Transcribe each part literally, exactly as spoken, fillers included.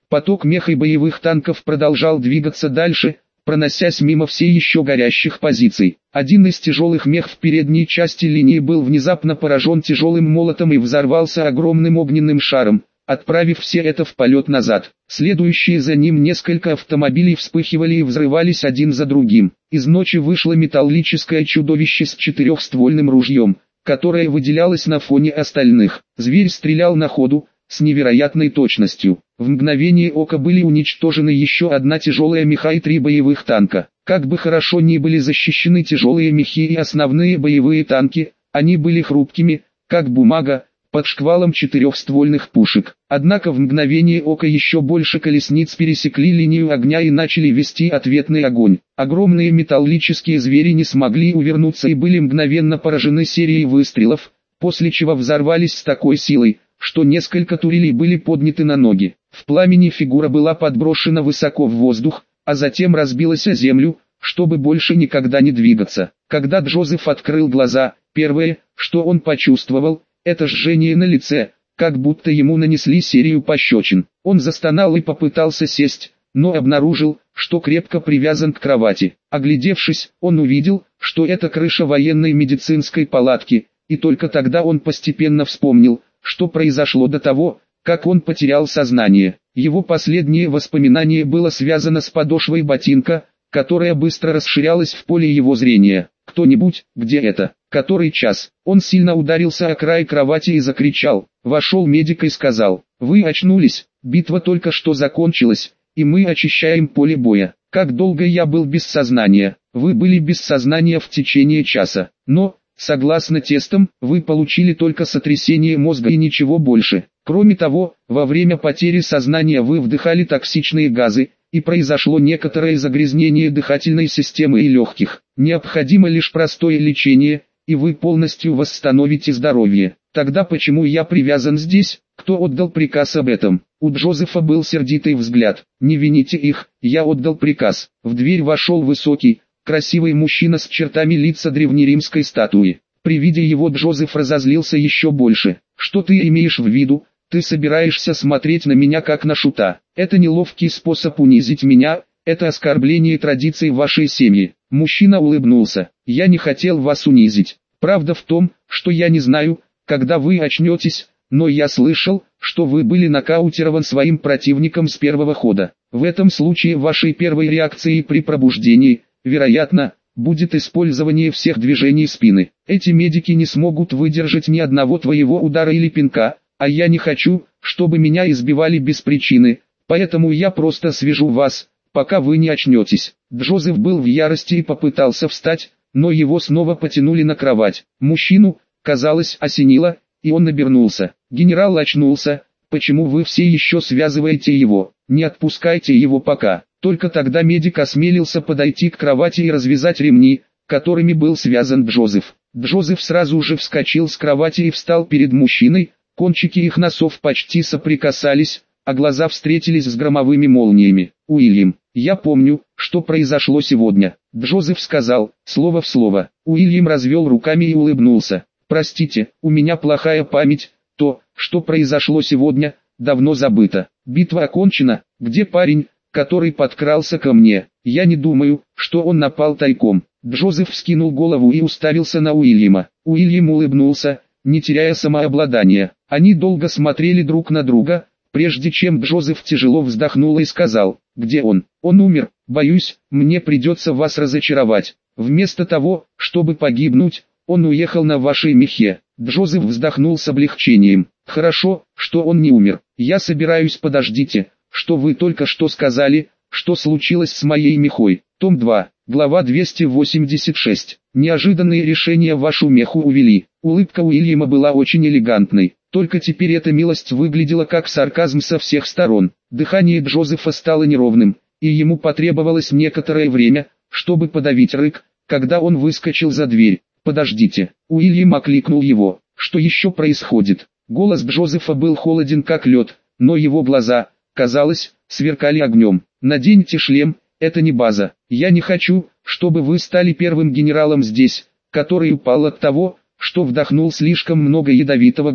Поток меха и боевых танков продолжал двигаться дальше, проносясь мимо все еще горящих позиций. Один из тяжелых мех в передней части линии был внезапно поражен тяжелым молотом и взорвался огромным огненным шаром, отправив все это в полет назад. Следующие за ним несколько автомобилей вспыхивали и взрывались один за другим. Из ночи вышло металлическое чудовище с четырехствольным ружьем, которое выделялось на фоне остальных. Зверь стрелял на ходу, с невероятной точностью. В мгновение ока были уничтожены еще одна тяжелая меха и три боевых танка. Как бы хорошо ни были защищены тяжелые мехи и основные боевые танки, они были хрупкими, как бумага, под шквалом четырехствольных пушек. Однако в мгновение ока еще больше колесниц пересекли линию огня и начали вести ответный огонь. Огромные металлические звери не смогли увернуться и были мгновенно поражены серией выстрелов, после чего взорвались с такой силой, что несколько турелей были подняты на ноги. В пламени фигура была подброшена высоко в воздух, а затем разбилась о землю, чтобы больше никогда не двигаться. Когда Джозеф открыл глаза, первое, что он почувствовал, это жжение на лице, как будто ему нанесли серию пощечин. Он застонал и попытался сесть, но обнаружил, что крепко привязан к кровати. Оглядевшись, он увидел, что это крыша военной медицинской палатки, и только тогда он постепенно вспомнил, что произошло до того, как он потерял сознание. Его последнее воспоминание было связано с подошвой ботинка, которая быстро расширялась в поле его зрения. «Кто-нибудь, где это? Который час?» Он сильно ударился о край кровати и закричал. Вошел медик и сказал: «Вы очнулись, битва только что закончилась, и мы очищаем поле боя. Как долго я был без сознания?» «Вы были без сознания в течение часа, но, согласно тестам, вы получили только сотрясение мозга и ничего больше. Кроме того, во время потери сознания вы вдыхали токсичные газы, и произошло некоторое загрязнение дыхательной системы и легких. Необходимо лишь простое лечение, и вы полностью восстановите здоровье. Тогда почему я привязан здесь? Кто отдал приказ об этом?» У Джозефа был сердитый взгляд. «Не вините их, я отдал приказ». В дверь вошел высокий, красивый мужчина с чертами лица древнеримской статуи. При виде его Джозеф разозлился еще больше. «Что ты имеешь в виду? Ты собираешься смотреть на меня как на шута? Это неловкий способ унизить меня, это оскорбление традиций вашей семьи». Мужчина улыбнулся. «Я не хотел вас унизить. Правда в том, что я не знаю, когда вы очнетесь, но я слышал, что вы были нокаутирован своим противником с первого хода. В этом случае вашей первой реакцией при пробуждении, вероятно, будет использование всех движений спины. Эти медики не смогут выдержать ни одного твоего удара или пинка, а я не хочу, чтобы меня избивали без причины, поэтому я просто свяжу вас, пока вы не очнетесь». Джозеф был в ярости и попытался встать, но его снова потянули на кровать. Мужчину, казалось, осенило, и он обернулся. «Генерал очнулся, почему вы все еще связываете его? Не отпускайте его пока». Только тогда медик осмелился подойти к кровати и развязать ремни, которыми был связан Джозеф. Джозеф сразу же вскочил с кровати и встал перед мужчиной, кончики их носов почти соприкасались, а глаза встретились с громовыми молниями. «Уильям, я помню, что произошло сегодня», — Джозеф сказал, слово в слово. Уильям развел руками и улыбнулся. «Простите, у меня плохая память, то, что произошло сегодня, давно забыто. Битва окончена, где парень, который подкрался ко мне? Я не думаю, что он напал тайком». Джозеф вскинул голову и уставился на Уильяма. Уильям улыбнулся, не теряя самообладания. Они долго смотрели друг на друга, прежде чем Джозеф тяжело вздохнул и сказал: «Где он?» «Он умер. Боюсь, мне придется вас разочаровать. Вместо того, чтобы погибнуть, он уехал на вашей мехе». Джозеф вздохнул с облегчением. «Хорошо, что он не умер. Я собираюсь подождите, что вы только что сказали, что случилось с моей мехой». Том два, глава двести восемьдесят шесть. «Неожиданные решения вашу меху увели». Улыбка Уильяма была очень элегантной. Только теперь эта милость выглядела как сарказм со всех сторон. Дыхание Джозефа стало неровным, и ему потребовалось некоторое время, чтобы подавить рык, когда он выскочил за дверь. «Подождите». Уильям окликнул его. «Что еще происходит?» Голос Джозефа был холоден как лед, но его глаза, казалось, сверкали огнем. «Наденьте шлем, это не база. Я не хочу, чтобы вы стали первым генералом здесь, который упал от того, что вдохнул слишком много ядовитого газа».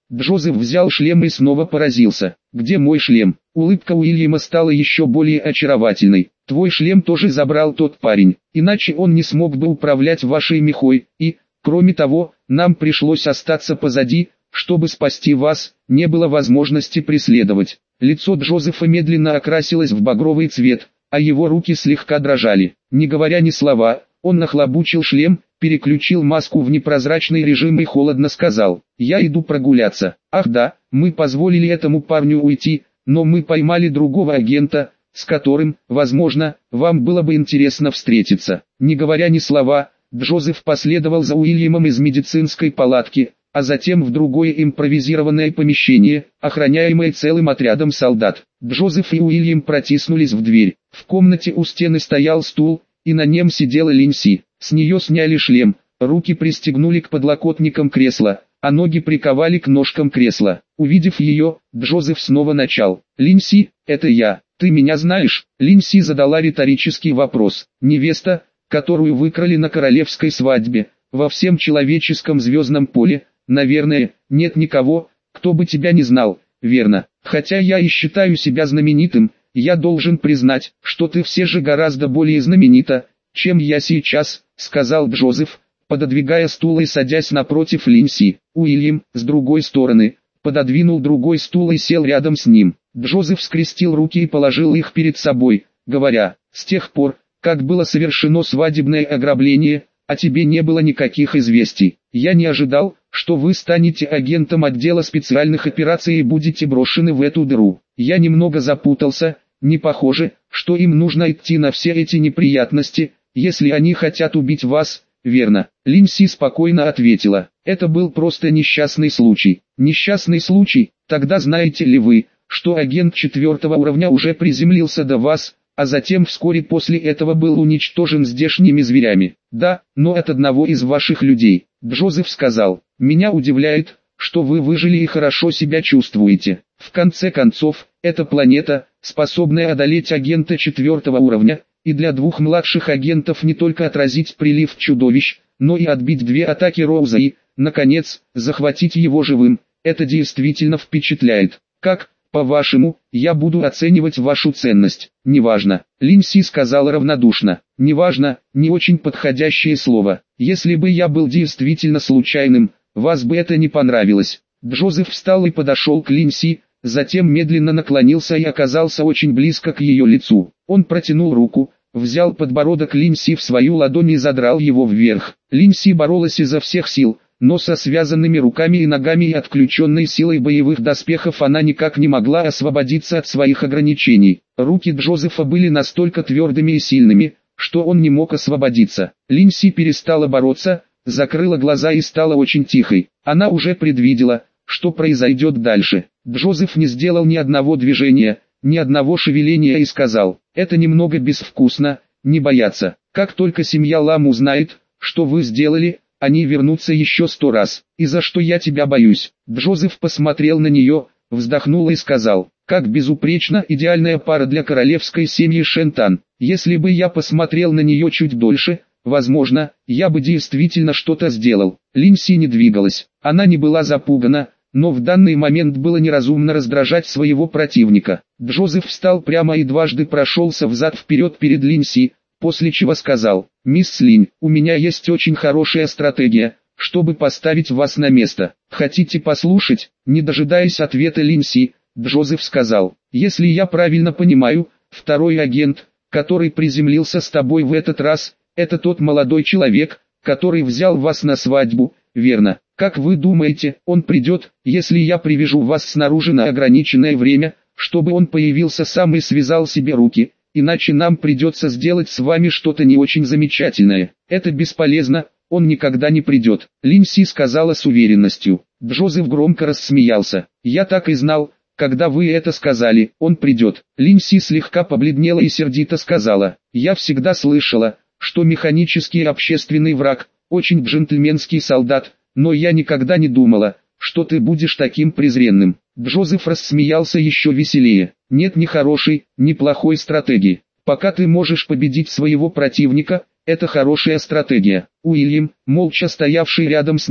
Джозеф взял шлем и снова поразился. «Где мой шлем?» Улыбка Уильяма стала еще более очаровательной. «Твой шлем тоже забрал тот парень, иначе он не смог бы управлять вашей мехой, и, кроме того, нам пришлось остаться позади, чтобы спасти вас, не было возможности преследовать». Лицо Джозефа медленно окрасилось в багровый цвет, а его руки слегка дрожали. Не говоря ни слова, он нахлобучил шлем, переключил маску в непрозрачный режим и холодно сказал: «Я иду прогуляться». «Ах да, мы позволили этому парню уйти, но мы поймали другого агента, с которым, возможно, вам было бы интересно встретиться». Не говоря ни слова, Джозеф последовал за Уильямом из медицинской палатки, а затем в другое импровизированное помещение, охраняемое целым отрядом солдат. Джозеф и Уильям протиснулись в дверь. В комнате у стены стоял стул, и на нем сидела Линси. С нее сняли шлем, руки пристегнули к подлокотникам кресла, а ноги приковали к ножкам кресла. Увидев ее, Джозеф снова начал: «Линси, это я, ты меня знаешь?» Линси задала риторический вопрос. «Невеста, которую выкрали на королевской свадьбе, во всем человеческом звездном поле, наверное, нет никого, кто бы тебя не знал, верно? Хотя я и считаю себя знаменитым, я должен признать, что ты все же гораздо более знаменита, чем я сейчас», — сказал Джозеф, пододвигая стул и садясь напротив Линси. Уильям, с другой стороны, пододвинул другой стул и сел рядом с ним. Джозеф скрестил руки и положил их перед собой, говоря: «С тех пор, как было совершено свадебное ограбление, о тебе не было никаких известий. Я не ожидал, что вы станете агентом отдела специальных операций и будете брошены в эту дыру. Я немного запутался, не похоже, что им нужно идти на все эти неприятности, если они хотят убить вас, верно?» Линси спокойно ответила: «Это был просто несчастный случай». «Несчастный случай? Тогда знаете ли вы, что агент четвертого уровня уже приземлился до вас, а затем вскоре после этого был уничтожен здешними зверями?» «Да, но от одного из ваших людей», — Джозеф сказал. «Меня удивляет, что вы выжили и хорошо себя чувствуете. В конце концов, эта планета, способная одолеть агента четвертого уровня, и для двух младших агентов не только отразить прилив чудовищ, но и отбить две атаки Роуза и, наконец, захватить его живым, это действительно впечатляет. Как, по-вашему, я буду оценивать вашу ценность?» «Неважно», — Линси сказала равнодушно. «Неважно, не очень подходящее слово. Если бы я был действительно случайным, вас бы это не понравилось». Джозеф встал и подошел к Линси, затем медленно наклонился и оказался очень близко к ее лицу. Он протянул руку, взял подбородок Линси в свою ладонь и задрал его вверх. Линси боролась изо всех сил, но со связанными руками и ногами и отключенной силой боевых доспехов она никак не могла освободиться от своих ограничений. Руки Джозефа были настолько твердыми и сильными, что он не мог освободиться. Линси перестала бороться, закрыла глаза и стала очень тихой. Она уже предвидела, что произойдет дальше. Джозеф не сделал ни одного движения, ни одного шевеления и сказал: «Это немного безвкусно, не бояться. Как только семья Лам узнает, что вы сделали, они вернутся еще сто раз. И за что я тебя боюсь?» Джозеф посмотрел на нее, вздохнул и сказал: «Как безупречно идеальная пара для королевской семьи Шентан. Если бы я посмотрел на нее чуть дольше, возможно, я бы действительно что-то сделал». Линси не двигалась. Она не была запугана, но в данный момент было неразумно раздражать своего противника. Джозеф встал прямо и дважды прошелся взад-вперед перед Линси, после чего сказал: «Мисс Линь, у меня есть очень хорошая стратегия, чтобы поставить вас на место. Хотите послушать?» Не дожидаясь ответа Линси, Джозеф сказал: «Если я правильно понимаю, второй агент, который приземлился с тобой в этот раз, это тот молодой человек, который взял вас на свадьбу, верно? Как вы думаете, он придет, если я привяжу вас снаружи на ограниченное время, чтобы он появился сам и связал себе руки? Иначе нам придется сделать с вами что-то не очень замечательное. Это бесполезно, он никогда не придет». Линси сказала с уверенностью. Джозеф громко рассмеялся. «Я так и знал, когда вы это сказали, он придет». Линси слегка побледнела и сердито сказала: «Я всегда слышала, что механический общественный враг, очень джентльменский солдат, но я никогда не думала, что ты будешь таким презренным». Джозеф рассмеялся еще веселее. «Нет ни хорошей, ни плохой стратегии. Пока ты можешь победить своего противника, это хорошая стратегия». Уильям, молча стоявший рядом с ним,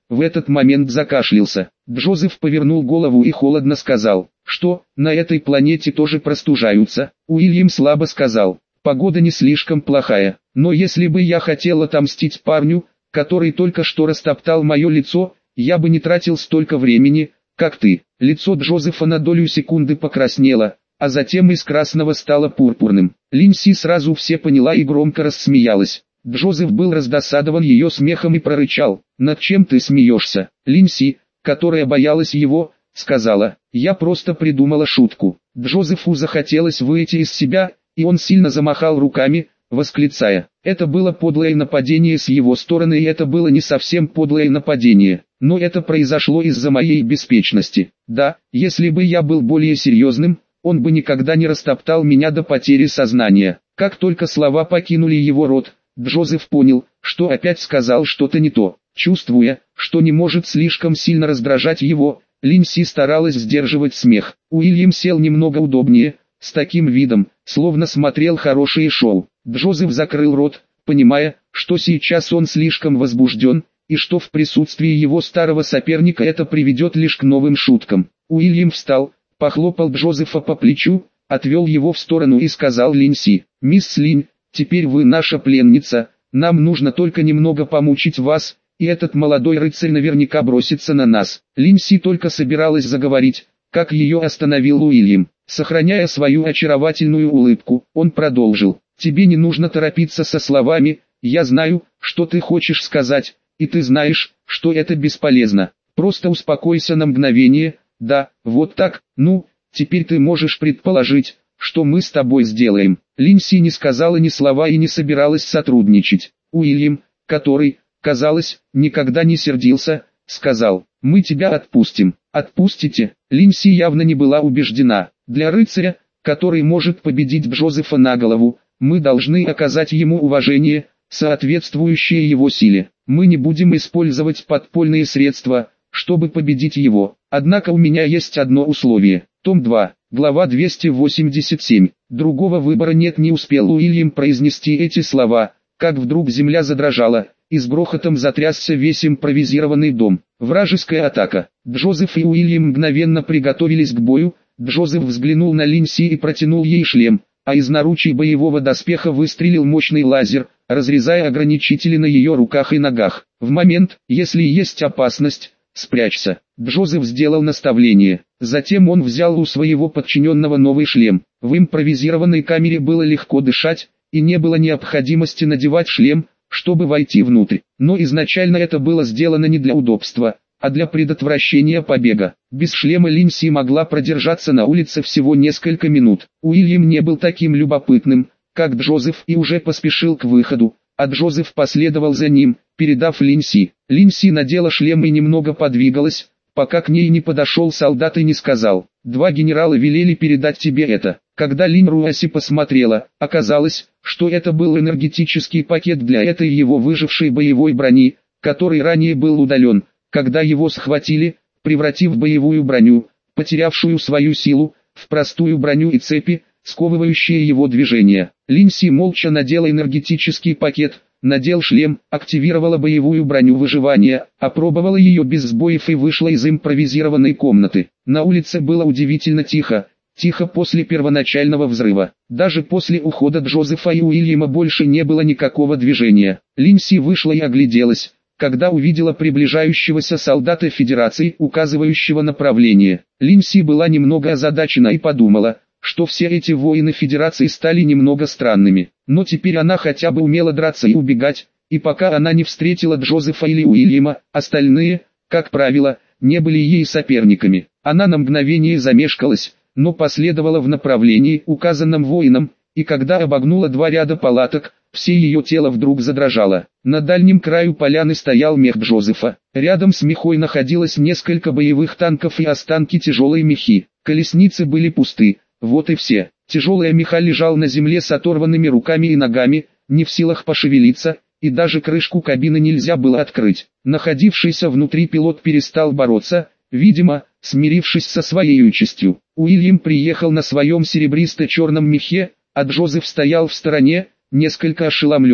в этот момент закашлялся. Джозеф повернул голову и холодно сказал: «Что, на этой планете тоже простужаются?» Уильям слабо сказал: «Погода не слишком плохая, но если бы я хотел отомстить парню, который только что растоптал мое лицо, я бы не тратил столько времени, как ты». Лицо Джозефа на долю секунды покраснело, а затем из красного стало пурпурным. Линси сразу все поняла и громко рассмеялась. Джозеф был раздосадован ее смехом и прорычал: «Над чем ты смеешься?» Линси, которая боялась его, сказала: «Я просто придумала шутку». Джозефу захотелось выйти из себя, и он сильно замахал руками, восклицая: «Это было подлое нападение с его стороны, и это было не совсем подлое нападение, но это произошло из-за моей беспечности. Да, если бы я был более серьезным, он бы никогда не растоптал меня до потери сознания». Как только слова покинули его рот, Джозеф понял, что опять сказал что-то не то. Чувствуя, что не может слишком сильно раздражать его, Линси старалась сдерживать смех. Уильям сел немного удобнее, с таким видом, словно смотрел хорошее шоу. Джозеф закрыл рот, понимая, что сейчас он слишком возбужден, и что в присутствии его старого соперника это приведет лишь к новым шуткам. Уильям встал, похлопал Джозефа по плечу, отвел его в сторону и сказал Линси: «Мисс Линь, теперь вы наша пленница, нам нужно только немного помучить вас, и этот молодой рыцарь наверняка бросится на нас». Линси только собиралась заговорить, как ее остановил Уильям. Сохраняя свою очаровательную улыбку, он продолжил: «Тебе не нужно торопиться со словами, я знаю, что ты хочешь сказать, и ты знаешь, что это бесполезно. Просто успокойся на мгновение, да, вот так, ну, теперь ты можешь предположить, что мы с тобой сделаем». Линси не сказала ни слова и не собиралась сотрудничать. Уильям, который, казалось, никогда не сердился, сказал: «Мы тебя отпустим». «Отпустите?» Линси явно не была убеждена. Для рыцаря, который может победить Джозефа на голову, мы должны оказать ему уважение, соответствующее его силе. Мы не будем использовать подпольные средства, чтобы победить его. Однако у меня есть одно условие. Том два, глава двести восемьдесят семь. Другого выбора нет. Не успел Уильям произнести эти слова, как вдруг земля задрожала, и с грохотом затрясся весь импровизированный дом. Вражеская атака. Джозеф и Уильям мгновенно приготовились к бою. Джозеф взглянул на Линси и протянул ей шлем, а из наручей боевого доспеха выстрелил мощный лазер, разрезая ограничители на ее руках и ногах. В момент, если есть опасность, спрячься. Джозеф сделал наставление. Затем он взял у своего подчиненного новый шлем. В импровизированной камере было легко дышать, и не было необходимости надевать шлем, чтобы войти внутрь. Но изначально это было сделано не для удобства, а для предотвращения побега. Без шлема Линси могла продержаться на улице всего несколько минут. Уильям не был таким любопытным, как Джозеф, и уже поспешил к выходу, а Джозеф последовал за ним, передав Линси. Линси надела шлем и немного подвигалась, пока к ней не подошел солдат и не сказал: «Два генерала велели передать тебе это». Когда Линь Руаси посмотрела, оказалось, что это был энергетический пакет для этой его выжившей боевой брони, который ранее был удален, когда его схватили, превратив боевую броню, потерявшую свою силу, в простую броню и цепи, сковывающие его движения. Линси молча надела энергетический пакет, надел шлем, активировала боевую броню выживания, опробовала ее без сбоев и вышла из импровизированной комнаты. На улице было удивительно тихо, тихо после первоначального взрыва. Даже после ухода Джозефа и Уильяма больше не было никакого движения. Линси вышла и огляделась, когда увидела приближающегося солдата Федерации, указывающего направление. Линси была немного озадачена и подумала, что все эти воины Федерации стали немного странными. Но теперь она хотя бы умела драться и убегать, и пока она не встретила Джозефа или Уильяма, остальные, как правило, не были ей соперниками. Она на мгновение замешкалась, но последовала в направлении, указанном воином, и когда обогнула два ряда палаток, все ее тело вдруг задрожало. На дальнем краю поляны стоял мех Джозефа. Рядом с мехой находилось несколько боевых танков и останки тяжелой мехи. Колесницы были пусты, вот и все. Тяжелая меха лежал на земле с оторванными руками и ногами, не в силах пошевелиться, и даже крышку кабины нельзя было открыть. Находившийся внутри пилот перестал бороться, видимо, смирившись со своей участью. Уильям приехал на своем серебристо-черном мехе, а Джозеф стоял в стороне, несколько ошеломленный.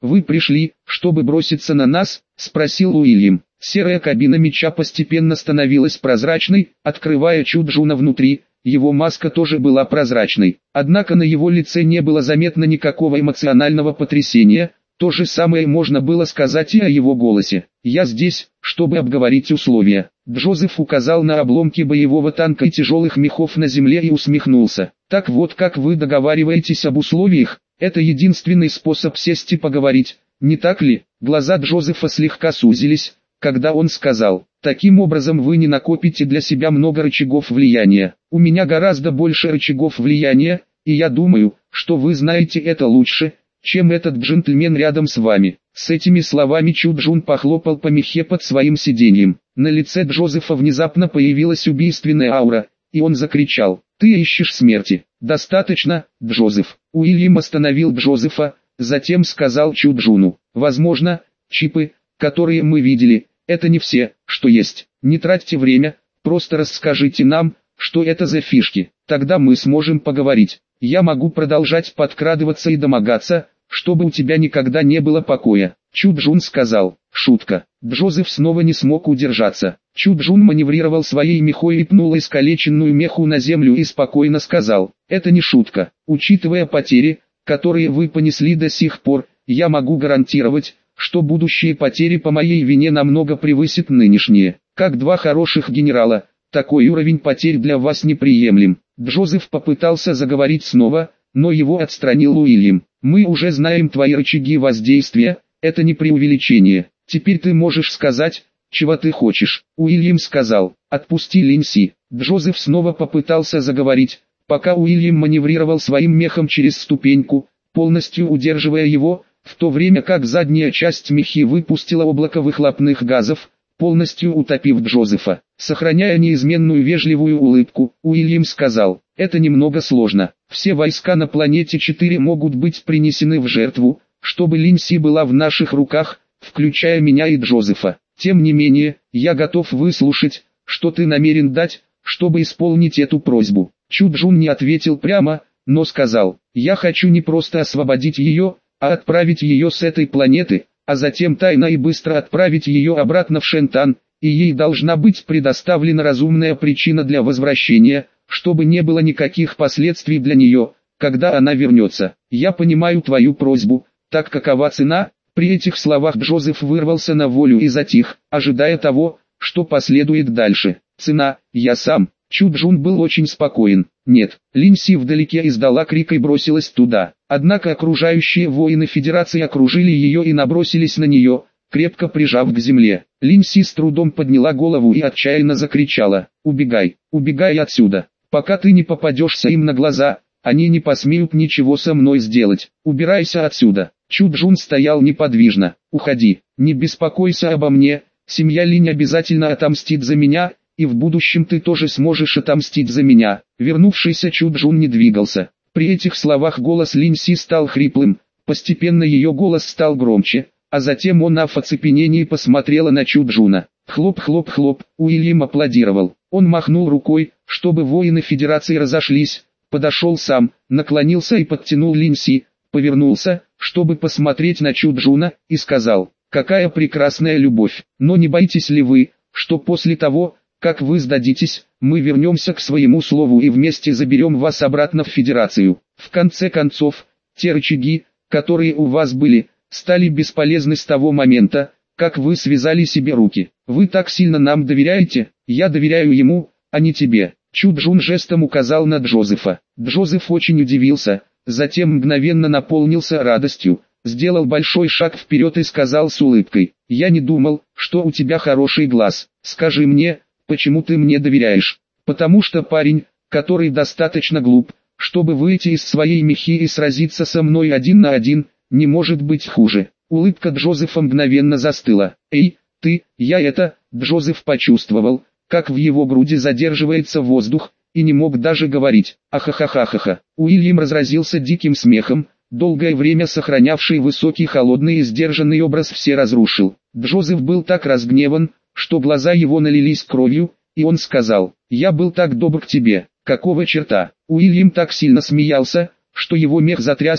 «Вы пришли, чтобы броситься на нас?» – спросил Уильям. Серая кабина меча постепенно становилась прозрачной, открывая Чуджуна внутри. Его маска тоже была прозрачной, однако на его лице не было заметно никакого эмоционального потрясения. То же самое можно было сказать и о его голосе. «Я здесь, чтобы обговорить условия». Джозеф указал на обломки боевого танка и тяжелых мехов на земле и усмехнулся. «Так вот, как вы договариваетесь об условиях? Это единственный способ сесть и поговорить, не так ли?» Глаза Джозефа слегка сузились, когда он сказал: «Таким образом вы не накопите для себя много рычагов влияния. У меня гораздо больше рычагов влияния, и я думаю, что вы знаете это лучше, чем этот джентльмен рядом с вами». С этими словами Чуджун похлопал по мехе под своим сиденьем. На лице Джозефа внезапно появилась убийственная аура, и он закричал: «Ты ищешь смерти? Достаточно, Джозеф!» Уильям остановил Джозефа, затем сказал Чуджуну: «Возможно, чипы, которые мы видели, это не все, что есть. Не тратьте время, просто расскажите нам, что это за фишки, тогда мы сможем поговорить. Я могу продолжать подкрадываться и домогаться, чтобы у тебя никогда не было покоя». Чуджун сказал: «Шутка». Джозеф снова не смог удержаться. Чуджун маневрировал своей мехой и пнул искалеченную меху на землю и спокойно сказал: «Это не шутка. Учитывая потери, которые вы понесли до сих пор, я могу гарантировать, что будущие потери по моей вине намного превысят нынешние. Как два хороших генерала, такой уровень потерь для вас неприемлем». Джозеф попытался заговорить снова, но его отстранил Уильям. «Мы уже знаем твои рычаги воздействия, это не преувеличение. Теперь ты можешь сказать, чего ты хочешь». Уильям сказал: «Отпусти Линси». Джозеф снова попытался заговорить, пока Уильям маневрировал своим мехом через ступеньку, полностью удерживая его, в то время как задняя часть мехи выпустила облако выхлопных газов, полностью утопив Джозефа. Сохраняя неизменную вежливую улыбку, Уильям сказал: «Это немного сложно. Все войска на планете четыре могут быть принесены в жертву, чтобы Линси была в наших руках, включая меня и Джозефа. Тем не менее, я готов выслушать, что ты намерен дать, чтобы исполнить эту просьбу». Чуджун не ответил прямо, но сказал: «Я хочу не просто освободить ее, а отправить ее с этой планеты, а затем тайно и быстро отправить ее обратно в Шентан, и ей должна быть предоставлена разумная причина для возвращения, чтобы не было никаких последствий для нее, когда она вернется. Я понимаю твою просьбу, так какова цена?» При этих словах Джозеф вырвался на волю и затих, ожидая того, что последует дальше. «Цена, я сам». Чуджун был очень спокоен. «Нет». Линси вдалеке издала крик и бросилась туда. Однако окружающие воины Федерации окружили ее и набросились на нее, крепко прижав к земле. Линси с трудом подняла голову и отчаянно закричала: «Убегай, убегай отсюда. Пока ты не попадешься им на глаза, они не посмеют ничего со мной сделать. Убирайся отсюда». Чуджун стоял неподвижно. «Уходи, не беспокойся обо мне, семья Линь обязательно отомстит за меня, и в будущем ты тоже сможешь отомстить за меня». Вернувшийся Чуджун не двигался. При этих словах голос Линси стал хриплым, постепенно ее голос стал громче, а затем он в оцепенении посмотрела на Чуджуна. Хлоп-хлоп-хлоп, Уильям аплодировал. Он махнул рукой, чтобы воины Федерации разошлись, подошел сам, наклонился и подтянул Линси, повернулся, чтобы посмотреть на Чуджуна, и сказал: «Какая прекрасная любовь! Но не боитесь ли вы, что после того, как вы сдадитесь, мы вернемся к своему слову и вместе заберем вас обратно в Федерацию? В конце концов, те рычаги, которые у вас были, стали бесполезны с того момента, как вы связали себе руки. Вы так сильно нам доверяете?» «Я доверяю ему, а не тебе». Чуджун жестом указал на Джозефа. Джозеф очень удивился, затем мгновенно наполнился радостью, сделал большой шаг вперед и сказал с улыбкой: «Я не думал, что у тебя хороший глаз. Скажи мне, почему ты мне доверяешь?» «Потому что парень, который достаточно глуп, чтобы выйти из своей мехи и сразиться со мной один на один, не может быть хуже». Улыбка Джозефа мгновенно застыла. «Эй, ты, я это...» Джозеф почувствовал, как в его груди задерживается воздух, и не мог даже говорить. «Ахахахахаха». Уильям разразился диким смехом, долгое время сохранявший высокий холодный и сдержанный образ все разрушил. Джозеф был так разгневан, что глаза его налились кровью, и он сказал: «Я был так добр к тебе, какого черта?» Уильям так сильно смеялся, что его мех затрясся,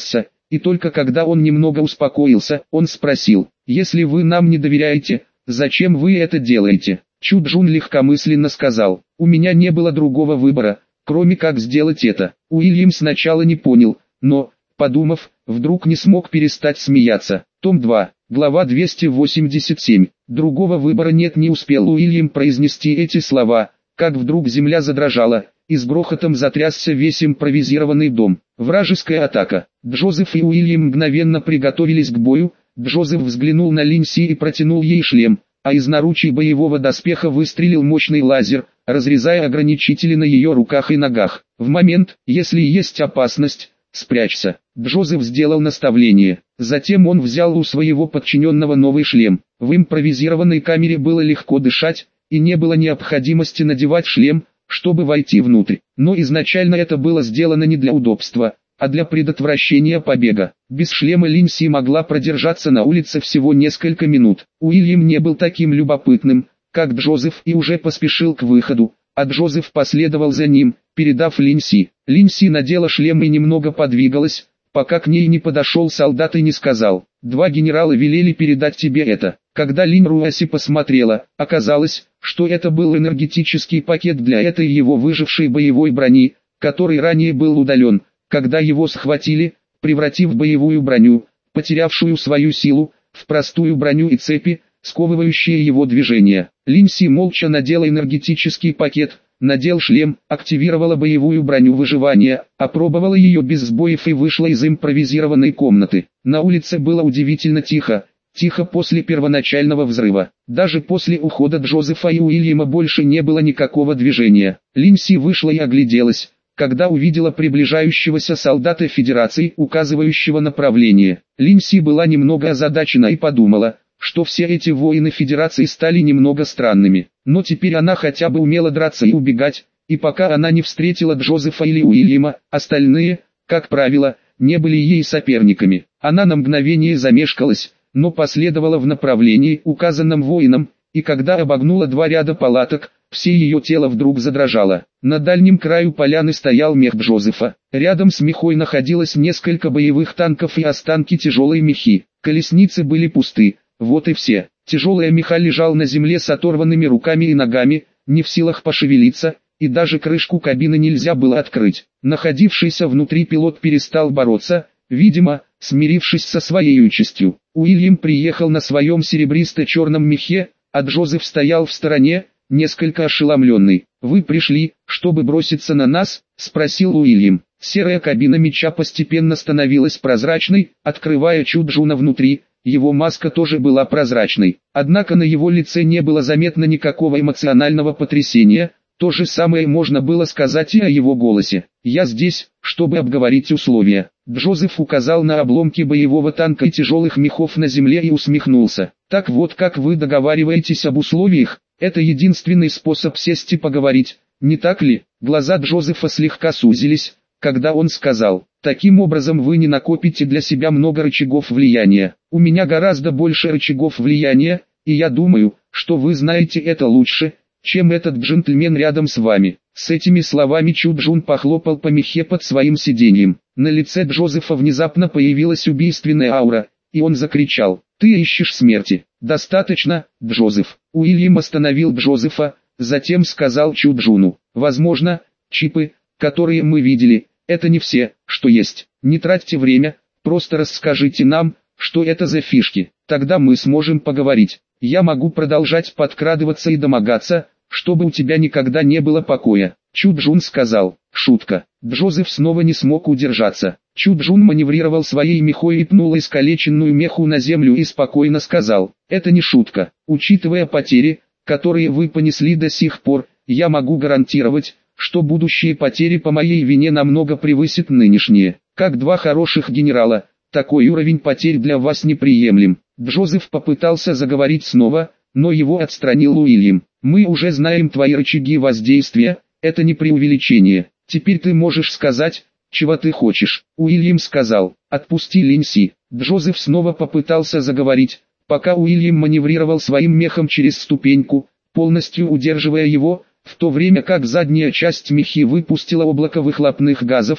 и только когда он немного успокоился, он спросил: «Если вы нам не доверяете, зачем вы это делаете?» Чу Джун легкомысленно сказал: «У меня не было другого выбора, кроме как сделать это». Уильям сначала не понял, но, подумав, вдруг не смог перестать смеяться. Том два, глава двести восемьдесят семь. Другого выбора нет. Не успел Уильям произнести эти слова, как вдруг земля задрожала, и с грохотом затрясся весь импровизированный дом. Вражеская атака. Джозеф и Уильям мгновенно приготовились к бою. Джозеф взглянул на Линси и протянул ей шлем, а из наручей боевого доспеха выстрелил мощный лазер, разрезая ограничители на ее руках и ногах. В момент, если есть опасность, спрячься. Джозеф сделал наставление. Затем он взял у своего подчиненного новый шлем. В импровизированной камере было легко дышать, и не было необходимости надевать шлем, чтобы войти внутрь. Но изначально это было сделано не для удобства, а для предотвращения побега. Без шлема Линси могла продержаться на улице всего несколько минут. Уильям не был таким любопытным, как Джозеф, и уже поспешил к выходу, а Джозеф последовал за ним, передав Линси. Линси надела шлем и немного подвигалась, пока к ней не подошел солдат и не сказал: «Два генерала велели передать тебе это». Когда Линь Руаси посмотрела, оказалось, что это был энергетический пакет для этой его выжившей боевой брони, который ранее был удален, когда его схватили, превратив боевую броню, потерявшую свою силу, в простую броню и цепи, сковывающие его движения. Линси молча надела энергетический пакет, надел шлем, активировала боевую броню выживания, опробовала ее без сбоев и вышла из импровизированной комнаты. На улице было удивительно тихо. Тихо после первоначального взрыва. Даже после ухода Джозефа и Уильяма больше не было никакого движения. Линси вышла и огляделась, когда увидела приближающегося солдата Федерации, указывающего направление. Линси была немного озадачена и подумала, что все эти воины Федерации стали немного странными. Но теперь она хотя бы умела драться и убегать, и пока она не встретила Джозефа или Уильяма, остальные, как правило, не были ей соперниками. Она на мгновение замешкалась, но последовала в направлении, указанном воином, и когда обогнула два ряда палаток, все ее тело вдруг задрожало. На дальнем краю поляны стоял мех Джозефа. Рядом с мехой находилось несколько боевых танков и останки тяжелой мехи. Колесницы были пусты, вот и все. Тяжелая меха лежал на земле с оторванными руками и ногами, не в силах пошевелиться, и даже крышку кабины нельзя было открыть. Находившийся внутри пилот перестал бороться, видимо, смирившись со своей участью. Уильям приехал на своем серебристо-черном мехе, а Джозеф стоял в стороне, несколько ошеломленный. «Вы пришли, чтобы броситься на нас?» – спросил Уильям. Серая кабина меча постепенно становилась прозрачной, открывая Чу Джуна внутри. Его маска тоже была прозрачной. Однако на его лице не было заметно никакого эмоционального потрясения. То же самое можно было сказать и о его голосе. «Я здесь, чтобы обговорить условия». Джозеф указал на обломки боевого танка и тяжелых мехов на земле и усмехнулся. «Так вот, как вы договариваетесь об условиях, это единственный способ сесть и поговорить, не так ли?» Глаза Джозефа слегка сузились, когда он сказал: «Таким образом вы не накопите для себя много рычагов влияния. У меня гораздо больше рычагов влияния, и я думаю, что вы знаете это лучше, чем этот джентльмен рядом с вами». С этими словами Чу Джун похлопал по мехе под своим сиденьем. На лице Джозефа внезапно появилась убийственная аура, и он закричал: «Ты ищешь смерти!» «Достаточно, Джозеф!» Уильям остановил Джозефа, затем сказал Чу Джуну: «Возможно, чипы, которые мы видели, это не все, что есть. Не тратьте время, просто расскажите нам, что это за фишки, тогда мы сможем поговорить. Я могу продолжать подкрадываться и домогаться, чтобы у тебя никогда не было покоя». Чу Джун сказал: «Шутка». Джозеф снова не смог удержаться. Чу Джун маневрировал своей мехой и пнул искалеченную меху на землю и спокойно сказал: «Это не шутка. Учитывая потери, которые вы понесли до сих пор, я могу гарантировать, что будущие потери по моей вине намного превысят нынешние. Как два хороших генерала, такой уровень потерь для вас неприемлем». Джозеф попытался заговорить снова, но его отстранил Уильям. «Мы уже знаем твои рычаги воздействия, это не преувеличение. Теперь ты можешь сказать, чего ты хочешь». Уильям сказал: «Отпусти Линси». Джозеф снова попытался заговорить, пока Уильям маневрировал своим мехом через ступеньку, полностью удерживая его, в то время как задняя часть мехи выпустила облако выхлопных газов,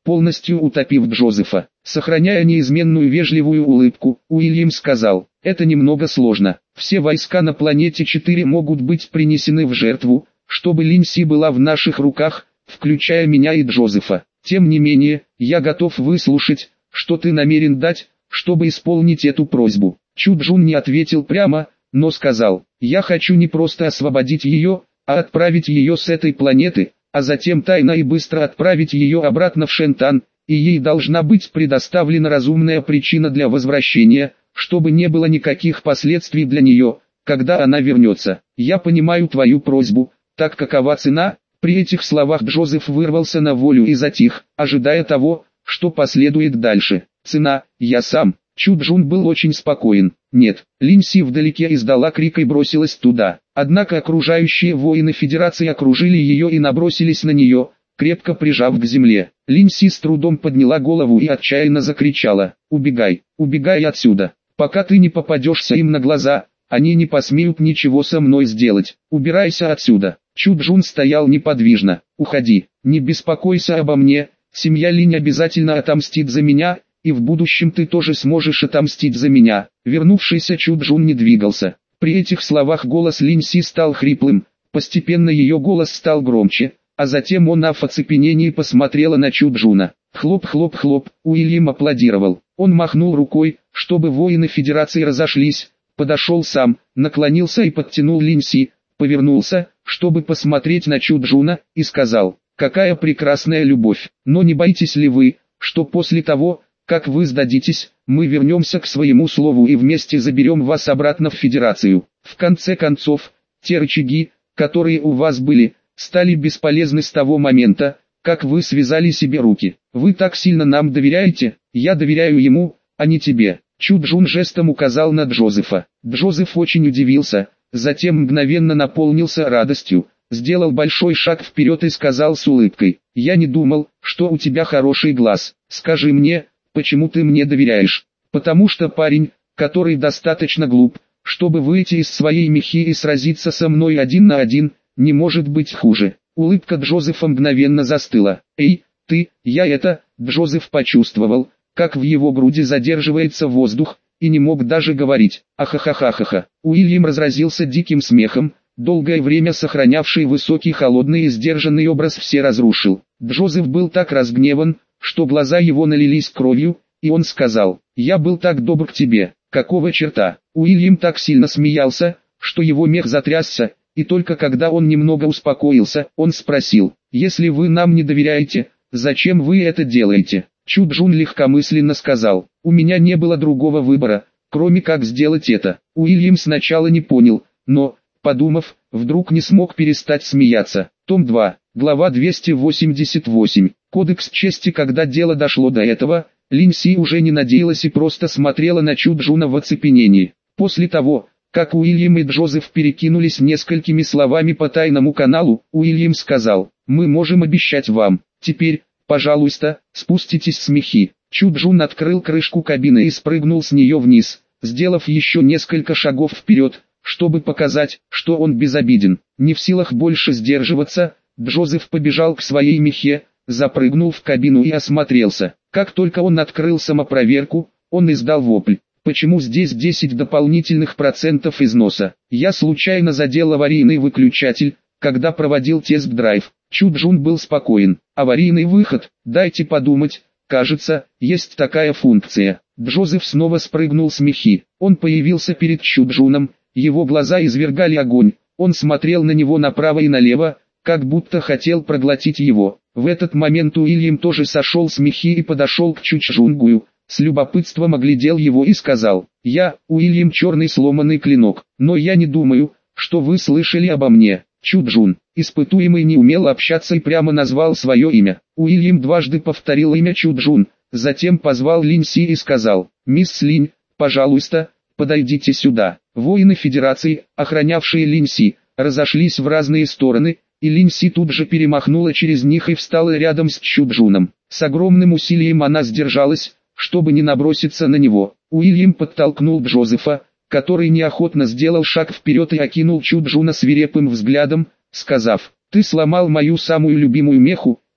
полностью утопив Джозефа. Сохраняя неизменную вежливую улыбку, Уильям сказал: «Это немного сложно. Все войска на планете четыре могут быть принесены в жертву, чтобы Линси была в наших руках, включая меня и Джозефа. Тем не менее, я готов выслушать, что ты намерен дать, чтобы исполнить эту просьбу». Чу Джун не ответил прямо, но сказал: «Я хочу не просто освободить ее, а отправить ее с этой планеты, а затем тайно и быстро отправить ее обратно в Шентан, и ей должна быть предоставлена разумная причина для возвращения, чтобы не было никаких последствий для нее, когда она вернется. Я понимаю твою просьбу, так какова цена?» При этих словах Джозеф вырвался на волю и затих, ожидая того, что последует дальше. «Цена, я сам». Чу Джун был очень спокоен. Нет, Линси вдалеке издала крик и бросилась туда. Однако окружающие воины Федерации окружили ее и набросились на нее, крепко прижав к земле. Линси с трудом подняла голову и отчаянно закричала: «Убегай, убегай отсюда, пока ты не попадешься им на глаза, они не посмеют ничего со мной сделать. Убирайся отсюда». Чу Джун стоял неподвижно. «Уходи, не беспокойся обо мне, семья Линь обязательно отомстит за меня, и в будущем ты тоже сможешь отомстить за меня». Вернувшийся Чу Джун не двигался. При этих словах голос Линси стал хриплым, постепенно ее голос стал громче, а затем он в оцепенении посмотрела на Чу Джуна. Хлоп-хлоп-хлоп, Уильям аплодировал. Он махнул рукой, чтобы воины Федерации разошлись, подошел сам, наклонился и подтянул Линси, повернулся, чтобы посмотреть на Чу Джуна, и сказал: «Какая прекрасная любовь! Но не боитесь ли вы, что после того, как вы сдадитесь, мы вернемся к своему слову и вместе заберем вас обратно в Федерацию? В конце концов, те рычаги, которые у вас были, стали бесполезны с того момента, как вы связали себе руки. Вы так сильно нам доверяете?» «Я доверяю ему, а не тебе». Чу Джун жестом указал на Джозефа. Джозеф очень удивился, затем мгновенно наполнился радостью, сделал большой шаг вперед и сказал с улыбкой: «Я не думал, что у тебя хороший глаз. Скажи мне, почему ты мне доверяешь?» «Потому что парень, который достаточно глуп, чтобы выйти из своей мехи и сразиться со мной один на один, не может быть хуже». Улыбка Джозефа мгновенно застыла. «Эй, ты, я это...» Джозеф почувствовал, как в его груди задерживается воздух, и не мог даже говорить. Ахахахахаха. Уильям разразился диким смехом, долгое время сохранявший высокий, холодный и сдержанный образ все разрушил. Джозеф был так разгневан, что глаза его налились кровью, и он сказал: «Я был так добр к тебе, какого черта?» Уильям так сильно смеялся, что его мех затрясся, и только когда он немного успокоился, он спросил: «Если вы нам не доверяете, зачем вы это делаете?» Чу Джун легкомысленно сказал: «У меня не было другого выбора, кроме как сделать это». Уильям сначала не понял, но, подумав, вдруг не смог перестать смеяться. Том два, глава двести восемьдесят восемь. Кодекс чести. Когда дело дошло до этого, Линси уже не надеялась и просто смотрела на Чу Джуна в оцепенении. После того, как Уильям и Джозеф перекинулись несколькими словами по тайному каналу, Уильям сказал: «Мы можем обещать вам, теперь, пожалуйста, спуститесь с мехи». Чу Джун открыл крышку кабины и спрыгнул с нее вниз, сделав еще несколько шагов вперед, чтобы показать, что он безобиден. Не в силах больше сдерживаться, Джозеф побежал к своей мехе, запрыгнул в кабину и осмотрелся. Как только он открыл самопроверку, он издал вопль: «Почему здесь десять дополнительных процентов износа? Я случайно задел аварийный выключатель, когда проводил тест-драйв». Чу Джун был спокоен. «Аварийный выход, дайте подумать, кажется, есть такая функция». Джозеф снова спрыгнул с мехи. Он появился перед Чу Джуном, его глаза извергали огонь, он смотрел на него направо и налево, как будто хотел проглотить его. В этот момент Уильям тоже сошел с мехи и подошел к Чу Джунгую, с любопытством оглядел его и сказал: «Я, Уильям, черный сломанный клинок, но я не думаю, что вы слышали обо мне». Чу Джун, испытуемый, не умел общаться и прямо назвал свое имя. Уильям дважды повторил имя Чу Джун, затем позвал Линси и сказал: «Мисс Линь, пожалуйста, подойдите сюда». Воины Федерации, охранявшие Линси, разошлись в разные стороны, и Линси тут же перемахнула через них и встала рядом с Чу Джуном. С огромным усилием она сдержалась, чтобы не наброситься на него. Уильям подтолкнул Джозефа, который неохотно сделал шаг вперед и окинул Чу Джуна свирепым взглядом, сказав: «Ты сломал мою самую любимую меху,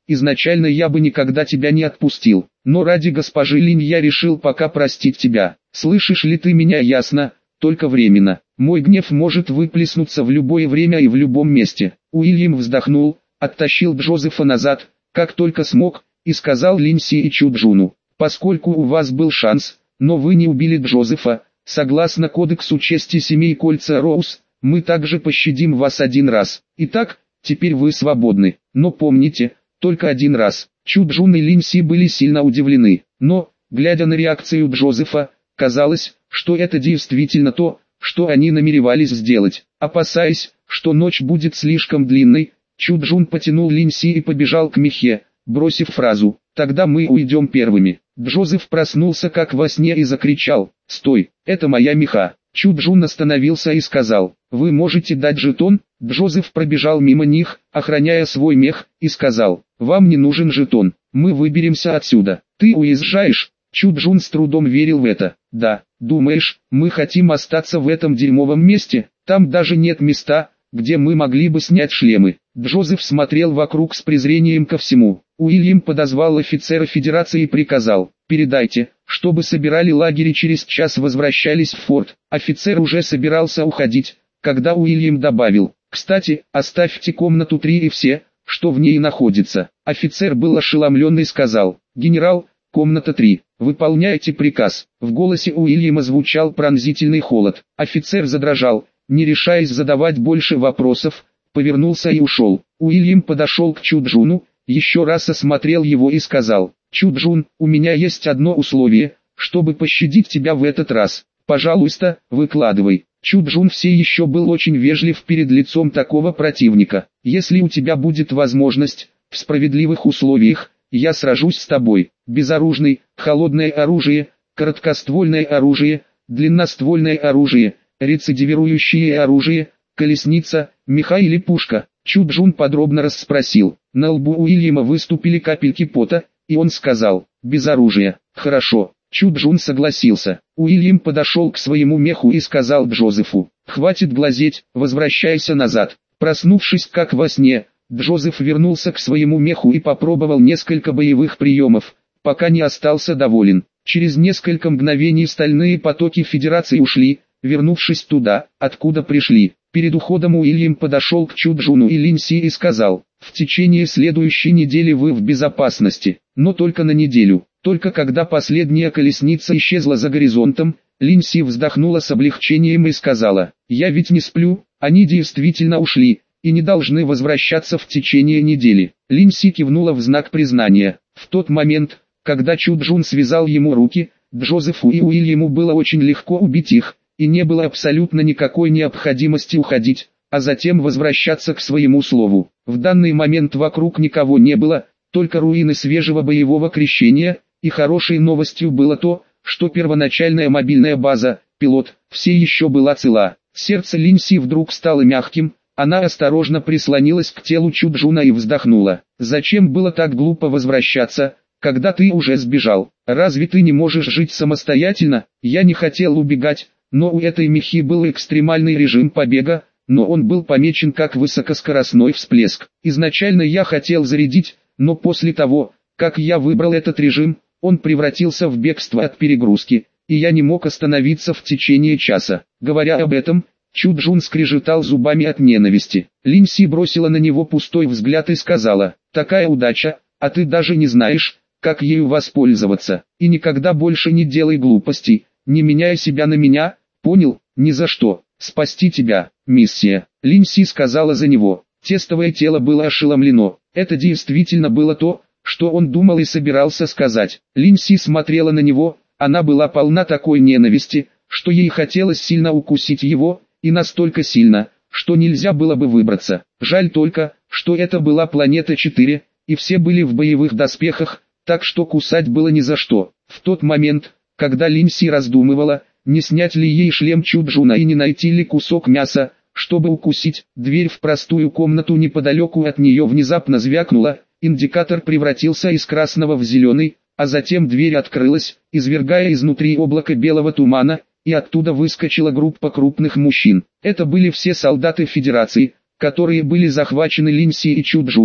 изначально я бы никогда тебя не отпустил, но ради госпожи Линь я решил пока простить тебя. Слышишь ли ты меня ясно? Только временно. Мой гнев может выплеснуться в любое время и в любом месте. Уильям вздохнул, оттащил Джозефа назад, как только смог, и сказал Линси и Чуджуну: поскольку у вас был шанс, но вы не убили Джозефа, согласно кодексу чести семей Кольца Роуз, мы также пощадим вас один раз. Итак, теперь вы свободны, но помните, только один раз. Чуджун и Линси были сильно удивлены, но, глядя на реакцию Джозефа, казалось, что это действительно то, что они намеревались сделать. Опасаясь, что ночь будет слишком длинной, Чуджун потянул Линси и побежал к Михе, бросив фразу: «Тогда мы уйдем первыми». Джозеф проснулся как во сне и закричал: «Стой, это моя Миха!» Чуджун остановился и сказал: «Вы можете дать жетон?» Джозеф пробежал мимо них, охраняя свой мех, и сказал: «Вам не нужен жетон, мы выберемся отсюда». «Ты уезжаешь?» Чуджун с трудом верил в это. «Да, думаешь, мы хотим остаться в этом дерьмовом месте? Там даже нет места, где мы могли бы снять шлемы». Джозеф смотрел вокруг с презрением ко всему. Уильям подозвал офицера Федерации и приказал: «Передайте, чтобы собирали лагерь и через час возвращались в форт». Офицер уже собирался уходить, когда Уильям добавил: «Кстати, оставьте комнату три и все, что в ней находится». Офицер был ошеломлен и сказал: «Генерал, комната три, выполняйте приказ». В голосе Уильяма звучал пронзительный холод. Офицер задрожал, не решаясь задавать больше вопросов, повернулся и ушел. Уильям подошел к Чуджуну, еще раз осмотрел его и сказал: «Чуджун, у меня есть одно условие, чтобы пощадить тебя в этот раз. Пожалуйста, выкладывай». Чуджун все еще был очень вежлив перед лицом такого противника. «Если у тебя будет возможность, в справедливых условиях, я сражусь с тобой. Безоружный, холодное оружие, короткоствольное оружие, длинноствольное оружие, рецидивирующее оружие, колесница, меха или пушка». Чуджун подробно расспросил. На лбу Уильяма выступили капельки пота, и он сказал: «Без оружия». «Хорошо». Чуджун согласился. Уильям подошел к своему меху и сказал Джозефу: «Хватит глазеть, возвращайся назад». Проснувшись как во сне, Джозеф вернулся к своему меху и попробовал несколько боевых приемов, пока не остался доволен. Через несколько мгновений стальные потоки Федерации ушли, вернувшись туда, откуда пришли. Перед уходом Уильям подошел к Чуджуну и Линси и сказал: «В течение следующей недели вы в безопасности, но только на неделю». Только когда последняя колесница исчезла за горизонтом, Линси вздохнула с облегчением и сказала: «Я ведь не сплю, они действительно ушли, и не должны возвращаться в течение недели». Линси кивнула в знак признания. В тот момент, когда Чуджун связал ему руки, Джозефу и Уильяму было очень легко убить их, и не было абсолютно никакой необходимости уходить, а затем возвращаться к своему слову. В данный момент вокруг никого не было, только руины свежего боевого крещения, и хорошей новостью было то, что первоначальная мобильная база, пилот, все еще была цела. Сердце Линси вдруг стало мягким, она осторожно прислонилась к телу Чуджуна и вздохнула. «Зачем было так глупо возвращаться, когда ты уже сбежал? Разве ты не можешь жить самостоятельно?» «Я не хотел убегать, но у этой мехи был экстремальный режим побега, но он был помечен как высокоскоростной всплеск. Изначально я хотел зарядить, но после того, как я выбрал этот режим, он превратился в бегство от перегрузки, и я не мог остановиться в течение часа». Говоря об этом, Чуджун скрежетал зубами от ненависти. Линси бросила на него пустой взгляд и сказала: «Такая удача, а ты даже не знаешь, как ею воспользоваться. И никогда больше не делай глупостей, не меняя себя на меня, понял? Ни за что. Спасти тебя, миссия». Линси сказала за него. Тестовое тело было ошеломлено. Это действительно было то, что он думал и собирался сказать. Линси смотрела на него, она была полна такой ненависти, что ей хотелось сильно укусить его, и настолько сильно, что нельзя было бы выбраться. Жаль только, что это была планета четыре, и все были в боевых доспехах, так что кусать было ни за что. В тот момент, когда Линси раздумывала, не снять ли ей шлем Чуджуна и не найти ли кусок мяса, чтобы укусить, дверь в простую комнату неподалеку от нее внезапно звякнула, индикатор превратился из красного в зеленый, а затем дверь открылась, извергая изнутри облако белого тумана, и оттуда выскочила группа крупных мужчин. Это были все солдаты Федерации, которые были захвачены Линси и Чуджуном,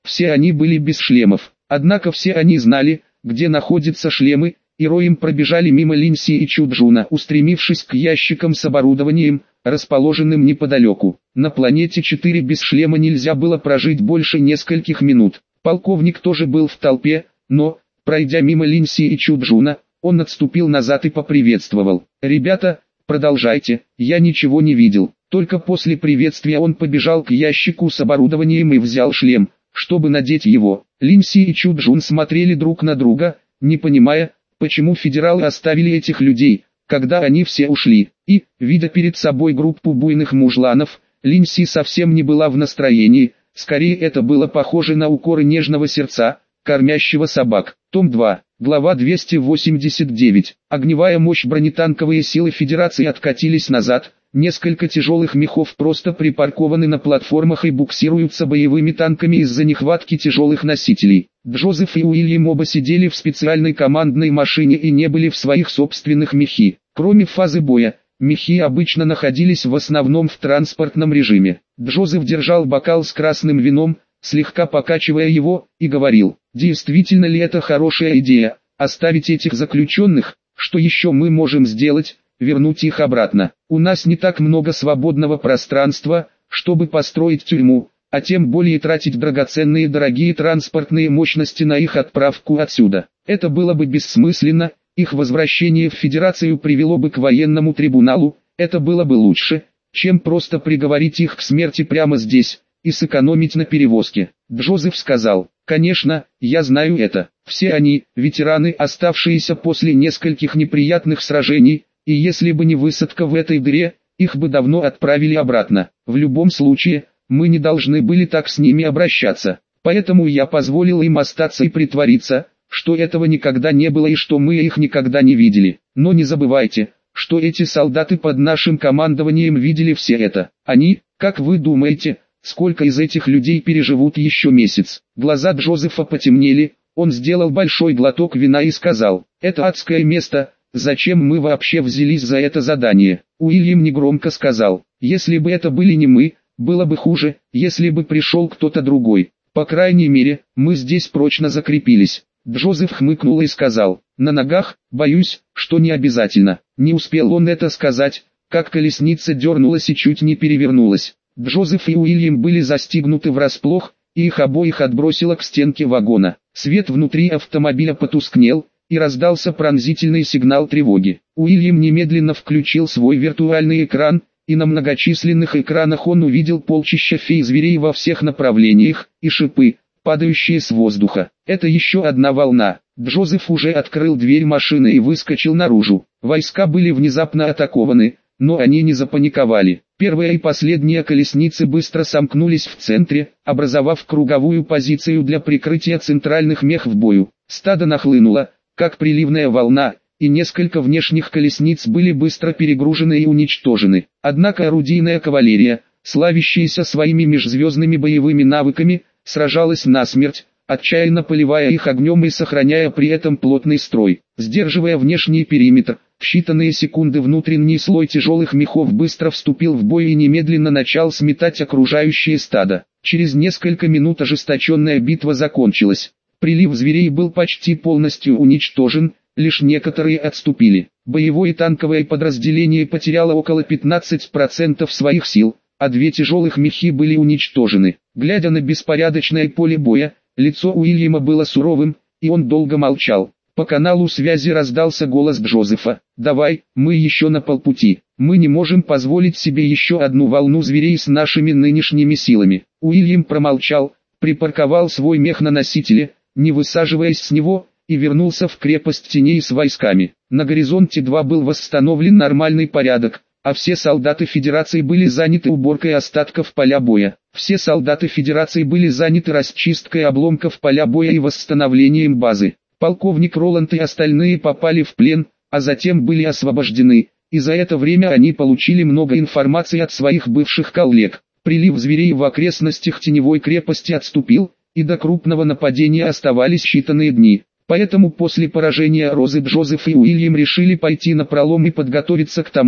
Все они были без шлемов, однако все они знали, где находятся шлемы, и роем пробежали мимо Линси и Чуджуна, устремившись к ящикам с оборудованием, расположенным неподалеку. На планете четыре без шлема нельзя было прожить больше нескольких минут. Полковник тоже был в толпе, но, пройдя мимо Линси и Чуджуна, он отступил назад и поприветствовал. «Ребята, продолжайте, я ничего не видел». Только после приветствия он побежал к ящику с оборудованием и взял шлем, чтобы надеть его. Линси и Чуджун смотрели друг на друга, не понимая, почему федералы оставили этих людей, когда они все ушли. И, видя перед собой группу буйных мужланов, Линси совсем не была в настроении, скорее это было похоже на укоры нежного сердца, кормящего собак. Том два, глава двести восемьдесят девять. Огневая мощь. Бронетанковые силы Федерации откатились назад. Несколько тяжелых мехов просто припаркованы на платформах и буксируются боевыми танками из-за нехватки тяжелых носителей. Джозеф и Уильям оба сидели в специальной командной машине и не были в своих собственных мехи. Кроме фазы боя, мехи обычно находились в основном в транспортном режиме. Джозеф держал бокал с красным вином, слегка покачивая его, и говорил: «Действительно ли это хорошая идея, оставить этих заключенных? Что еще мы можем сделать? Вернуть их обратно. У нас не так много свободного пространства, чтобы построить тюрьму, а тем более тратить драгоценные дорогие транспортные мощности на их отправку отсюда. Это было бы бессмысленно, их возвращение в Федерацию привело бы к военному трибуналу, это было бы лучше, чем просто приговорить их к смерти прямо здесь, и сэкономить на перевозке». Джозеф сказал: «Конечно, я знаю это. Все они, ветераны, оставшиеся после нескольких неприятных сражений, и если бы не высадка в этой дыре, их бы давно отправили обратно. В любом случае, мы не должны были так с ними обращаться. Поэтому я позволил им остаться и притвориться, что этого никогда не было и что мы их никогда не видели. Но не забывайте, что эти солдаты под нашим командованием видели все это. Они, как вы думаете, сколько из этих людей переживут еще месяц?» Глаза Джозефа потемнели, он сделал большой глоток вина и сказал: «Это адское место. Зачем мы вообще взялись за это задание?» Уильям негромко сказал: «Если бы это были не мы, было бы хуже, если бы пришел кто-то другой. По крайней мере, мы здесь прочно закрепились». Джозеф хмыкнул и сказал: «На ногах, боюсь, что не обязательно». Не успел он это сказать, как колесница дернулась и чуть не перевернулась. Джозеф и Уильям были застигнуты врасплох, и их обоих отбросило к стенке вагона. Свет внутри автомобиля потускнел, и раздался пронзительный сигнал тревоги. Уильям немедленно включил свой виртуальный экран, и на многочисленных экранах он увидел полчища фей-зверей во всех направлениях, и шипы, падающие с воздуха. Это еще одна волна. Джозеф уже открыл дверь машины и выскочил наружу. Войска были внезапно атакованы, но они не запаниковали. Первая и последняя колесницы быстро сомкнулись в центре, образовав круговую позицию для прикрытия центральных мех в бою. Стадо нахлынуло, как приливная волна, и несколько внешних колесниц были быстро перегружены и уничтожены. Однако орудийная кавалерия, славящаяся своими межзвездными боевыми навыками, сражалась насмерть, отчаянно поливая их огнем и сохраняя при этом плотный строй. Сдерживая внешний периметр, в считанные секунды внутренний слой тяжелых мехов быстро вступил в бой и немедленно начал сметать окружающее стадо. Через несколько минут ожесточенная битва закончилась. Прилив зверей был почти полностью уничтожен, лишь некоторые отступили. Боевое и танковое подразделение потеряло около пятнадцати процентов своих сил, а две тяжелых мехи были уничтожены. Глядя на беспорядочное поле боя, лицо Уильяма было суровым, и он долго молчал. По каналу связи раздался голос Джозефа: «Давай, мы еще на полпути. Мы не можем позволить себе еще одну волну зверей с нашими нынешними силами». Уильям промолчал, припарковал свой мех на носителе, не высаживаясь с него, и вернулся в крепость теней с войсками. На горизонте два был восстановлен нормальный порядок, а все солдаты Федерации были заняты уборкой остатков поля боя. Все солдаты Федерации были заняты расчисткой обломков поля боя и восстановлением базы. Полковник Роланд и остальные попали в плен, а затем были освобождены, и за это время они получили много информации от своих бывших коллег. Прилив зверей в окрестностях теневой крепости отступил, и до крупного нападения оставались считанные дни. Поэтому после поражения Розы Джозеф и Уильям решили пойти напролом и подготовиться к тому,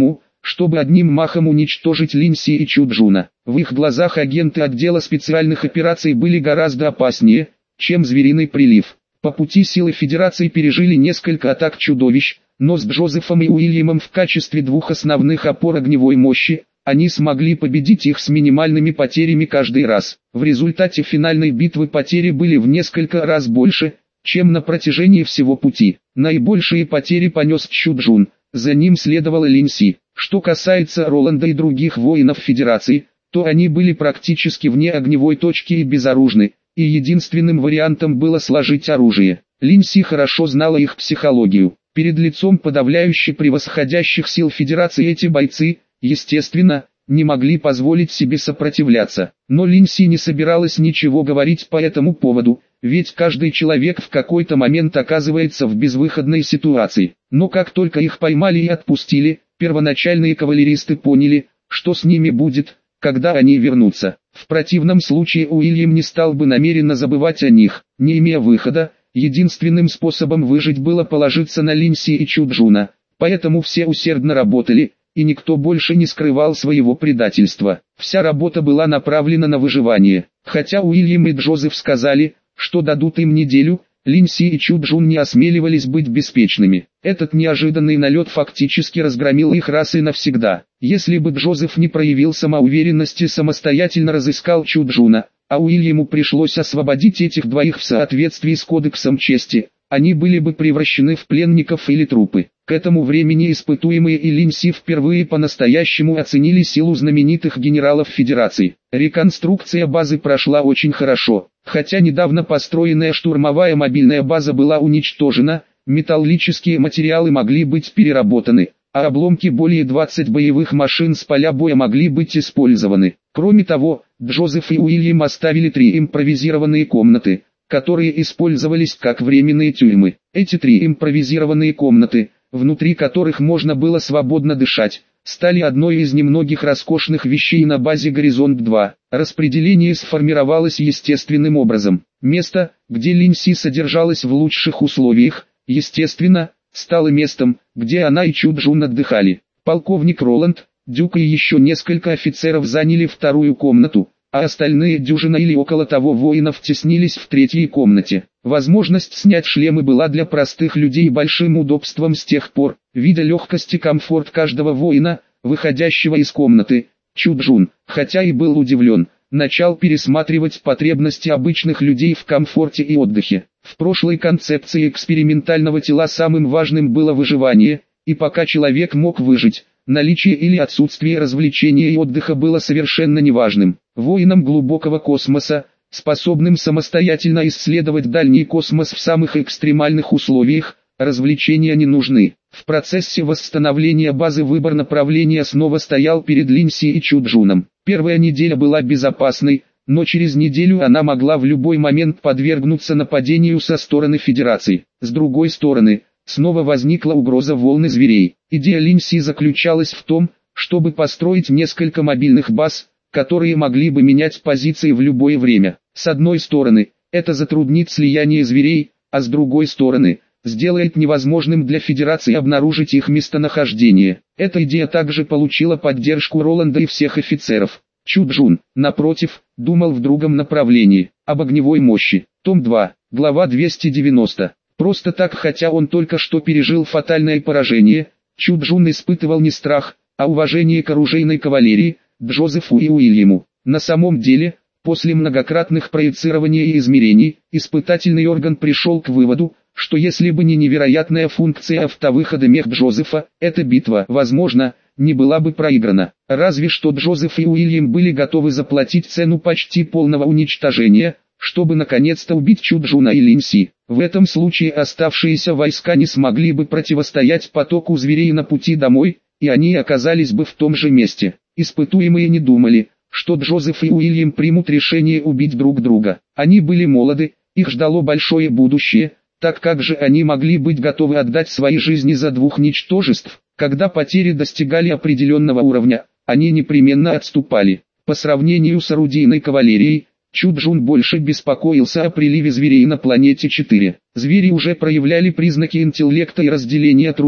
чтобы одним махом уничтожить Линси и Чуджуна. В их глазах агенты отдела специальных операций были гораздо опаснее, чем звериный прилив. По пути силы Федерации пережили несколько атак чудовищ, но с Джозефом и Уильямом в качестве двух основных опор огневой мощи, они смогли победить их с минимальными потерями каждый раз. В результате финальной битвы потери были в несколько раз больше, чем на протяжении всего пути. Наибольшие потери понес Чуджун, за ним следовала Линси. Что касается Роланда и других воинов Федерации, то они были практически вне огневой точки и безоружны, и единственным вариантом было сложить оружие. Линси хорошо знала их психологию. Перед лицом подавляюще превосходящих сил Федерации эти бойцы, естественно, не могли позволить себе сопротивляться. Но Линси не собиралась ничего говорить по этому поводу, ведь каждый человек в какой-то момент оказывается в безвыходной ситуации. Но как только их поймали и отпустили, первоначальные кавалеристы поняли, что с ними будет, когда они вернутся. В противном случае Уильям не стал бы намеренно забывать о них. Не имея выхода, единственным способом выжить было положиться на Линси и Чуджуна, поэтому все усердно работали, и никто больше не скрывал своего предательства. Вся работа была направлена на выживание. Хотя Уильям и Джозеф сказали, что дадут им неделю, Линси и Чуджун не осмеливались быть беспечными. Этот неожиданный налет фактически разгромил их раз и навсегда. Если бы Джозеф не проявил самоуверенности, самостоятельно разыскал Чуджуна, а Уильяму пришлось освободить этих двоих в соответствии с кодексом чести, они были бы превращены в пленников или трупы. К этому времени испытуемые и Линси впервые по-настоящему оценили силу знаменитых генералов Федерации. Реконструкция базы прошла очень хорошо. Хотя недавно построенная штурмовая мобильная база была уничтожена, металлические материалы могли быть переработаны, а обломки более двадцати боевых машин с поля боя могли быть использованы. Кроме того, Джозеф и Уильям оставили три импровизированные комнаты, которые использовались как временные тюрьмы. Эти три импровизированные комнаты, внутри которых можно было свободно дышать, стали одной из немногих роскошных вещей на базе Горизонт два. Распределение сформировалось естественным образом. Место, где Линси содержалась в лучших условиях, естественно, стало местом, где она и Чуджун отдыхали. Полковник Роланд, Дюк и еще несколько офицеров заняли вторую комнату, а остальные дюжина или около того воинов теснились в третьей комнате. Возможность снять шлемы была для простых людей большим удобством с тех пор, видя легкость и комфорт каждого воина, выходящего из комнаты. Чуджун, хотя и был удивлен, начал пересматривать потребности обычных людей в комфорте и отдыхе. В прошлой концепции экспериментального тела самым важным было выживание, и пока человек мог выжить, наличие или отсутствие развлечения и отдыха было совершенно неважным. Воинам глубокого космоса, способным самостоятельно исследовать дальний космос в самых экстремальных условиях, развлечения не нужны. В процессе восстановления базы выбор направления снова стоял перед Линси и Чуджуном. Первая неделя была безопасной, но через неделю она могла в любой момент подвергнуться нападению со стороны Федерации. С другой стороны, снова возникла угроза волны зверей. Идея Линси заключалась в том, чтобы построить несколько мобильных баз, которые могли бы менять позиции в любое время. С одной стороны, это затруднит слияние зверей, а с другой стороны, сделает невозможным для Федерации обнаружить их местонахождение. Эта идея также получила поддержку Роланда и всех офицеров. Чуджун, напротив, думал в другом направлении, об огневой мощи. Том два, глава двести девяносто. Просто так, хотя он только что пережил фатальное поражение, Чуджун испытывал не страх, а уважение к оружейной кавалерии, Джозефу и Уильяму. На самом деле, после многократных проецирований и измерений, испытательный орган пришел к выводу, что если бы не невероятная функция автовыхода мех Джозефа, эта битва, возможно, не была бы проиграна. Разве что Джозеф и Уильям были готовы заплатить цену почти полного уничтожения, чтобы наконец-то убить Чуджуна и Линси. В этом случае оставшиеся войска не смогли бы противостоять потоку зверей на пути домой, и они оказались бы в том же месте. Испытуемые не думали, что Джозеф и Уильям примут решение убить друг друга. Они были молоды, их ждало большое будущее, так как же они могли быть готовы отдать свои жизни за двух ничтожеств? Когда потери достигали определенного уровня, они непременно отступали. По сравнению с орудийной кавалерией, Чуджун больше беспокоился о приливе зверей на планете четыре. Звери уже проявляли признаки интеллекта и разделения труда,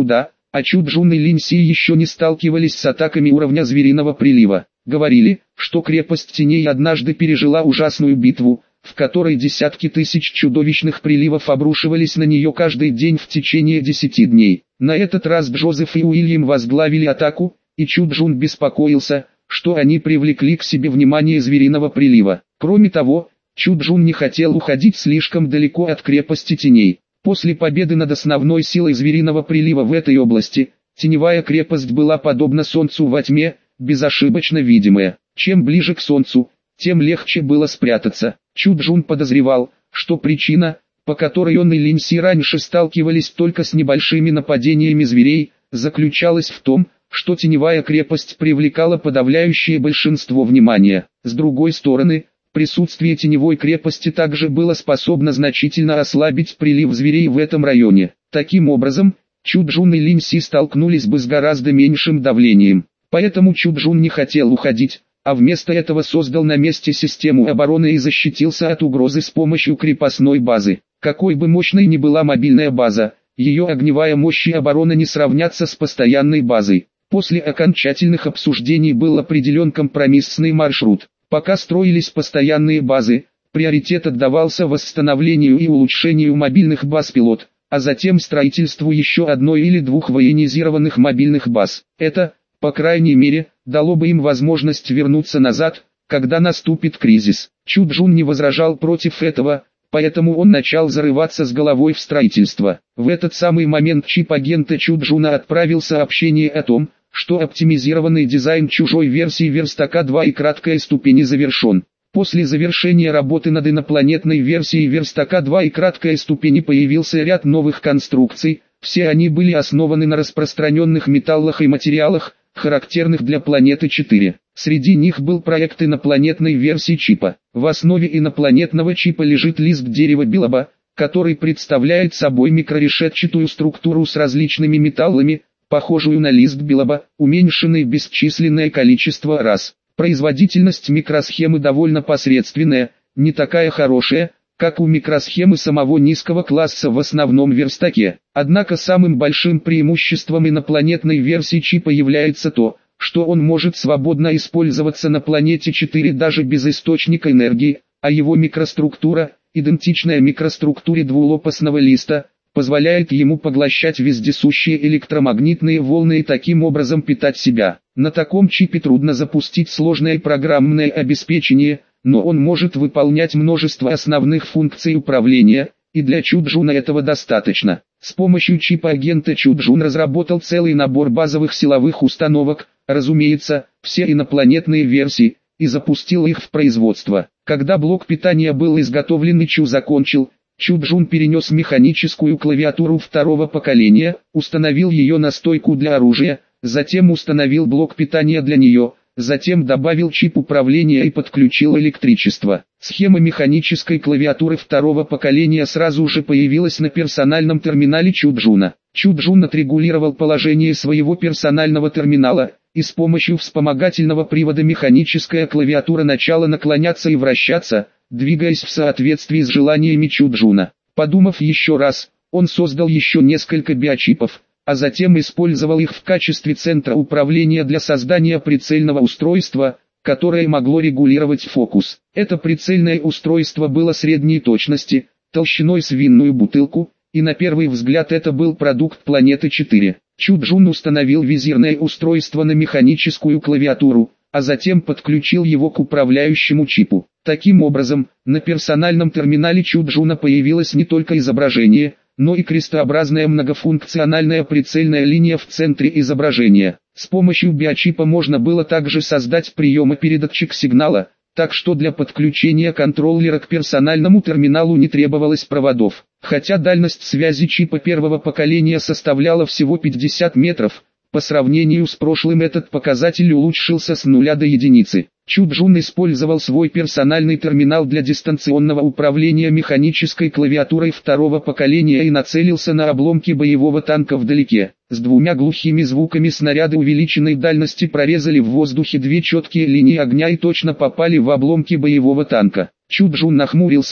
а Чуджун и Линьси еще не сталкивались с атаками уровня Звериного прилива. Говорили, что крепость теней однажды пережила ужасную битву, в которой десятки тысяч чудовищных приливов обрушивались на нее каждый день в течение десяти дней. На этот раз Джозеф и Уильям возглавили атаку, и Чуджун беспокоился, что они привлекли к себе внимание Звериного прилива. Кроме того, Чуджун не хотел уходить слишком далеко от крепости теней. После победы над основной силой Звериного прилива в этой области, теневая крепость была подобна солнцу во тьме, безошибочно видимая. Чем ближе к солнцу, тем легче было спрятаться. Чуджун подозревал, что причина, по которой он и Линьси раньше сталкивались только с небольшими нападениями зверей, заключалась в том, что теневая крепость привлекала подавляющее большинство внимания. С другой стороны, присутствие теневой крепости также было способно значительно ослабить прилив зверей в этом районе. Таким образом, Чуджун и Линьси столкнулись бы с гораздо меньшим давлением. Поэтому Чуджун не хотел уходить, а вместо этого создал на месте систему обороны и защитился от угрозы с помощью крепостной базы. Какой бы мощной ни была мобильная база, ее огневая мощь и оборона не сравнятся с постоянной базой. После окончательных обсуждений был определен компромиссный маршрут. Пока строились постоянные базы, приоритет отдавался восстановлению и улучшению мобильных баз пилот, а затем строительству еще одной или двух военизированных мобильных баз. Это, по крайней мере, дало бы им возможность вернуться назад, когда наступит кризис. Чуджун не возражал против этого, поэтому он начал зарываться с головой в строительство. В этот самый момент чип агента Чуджуна отправил сообщение о том, что оптимизированный дизайн чужой версии Верстака два и краткая ступени завершен. После завершения работы над инопланетной версией Верстака два и краткой ступени появился ряд новых конструкций, все они были основаны на распространенных металлах и материалах, характерных для планеты четыре. Среди них был проект инопланетной версии чипа. В основе инопланетного чипа лежит лист дерева Билоба, который представляет собой микрорешетчатую структуру с различными металлами, похожую на лист Билоба, уменьшенный бесчисленное количество раз. Производительность микросхемы довольно посредственная, не такая хорошая, как у микросхемы самого низкого класса в основном верстаке. Однако самым большим преимуществом инопланетной версии чипа является то, что он может свободно использоваться на планете четыре даже без источника энергии, а его микроструктура, идентичная микроструктуре двулопастного листа, позволяет ему поглощать вездесущие электромагнитные волны и таким образом питать себя. На таком чипе трудно запустить сложное программное обеспечение, но он может выполнять множество основных функций управления, и для Чуджуна этого достаточно. С помощью чипа агента Чуджун разработал целый набор базовых силовых установок, разумеется, все инопланетные версии, и запустил их в производство. Когда блок питания был изготовлен и Чу закончил, Чуджун перенес механическую клавиатуру второго поколения, установил ее на стойку для оружия, затем установил блок питания для нее, затем добавил чип управления и подключил электричество. Схема механической клавиатуры второго поколения сразу же появилась на персональном терминале Чуджуна. Чуджун отрегулировал положение своего персонального терминала, и с помощью вспомогательного привода механическая клавиатура начала наклоняться и вращаться, двигаясь в соответствии с желаниями Чуджуна. Подумав еще раз, он создал еще несколько биочипов, а затем использовал их в качестве центра управления для создания прицельного устройства, которое могло регулировать фокус. Это прицельное устройство было средней точности, толщиной с винную бутылку, и на первый взгляд это был продукт планеты четыре. Чуджун установил визирное устройство на механическую клавиатуру, а затем подключил его к управляющему чипу. Таким образом, на персональном терминале Чуджуна появилось не только изображение, но и крестообразная многофункциональная прицельная линия в центре изображения. С помощью биочипа можно было также создать приемопередатчик сигнала, так что для подключения контроллера к персональному терминалу не требовалось проводов. Хотя дальность связи чипа первого поколения составляла всего пятьдесят метров, по сравнению с прошлым этот показатель улучшился с нуля до единицы. Чуджун использовал свой персональный терминал для дистанционного управления механической клавиатурой второго поколения и нацелился на обломки боевого танка вдалеке. С двумя глухими звуками снаряды увеличенной дальности прорезали в воздухе две четкие линии огня и точно попали в обломки боевого танка. Чуджун нахмурился,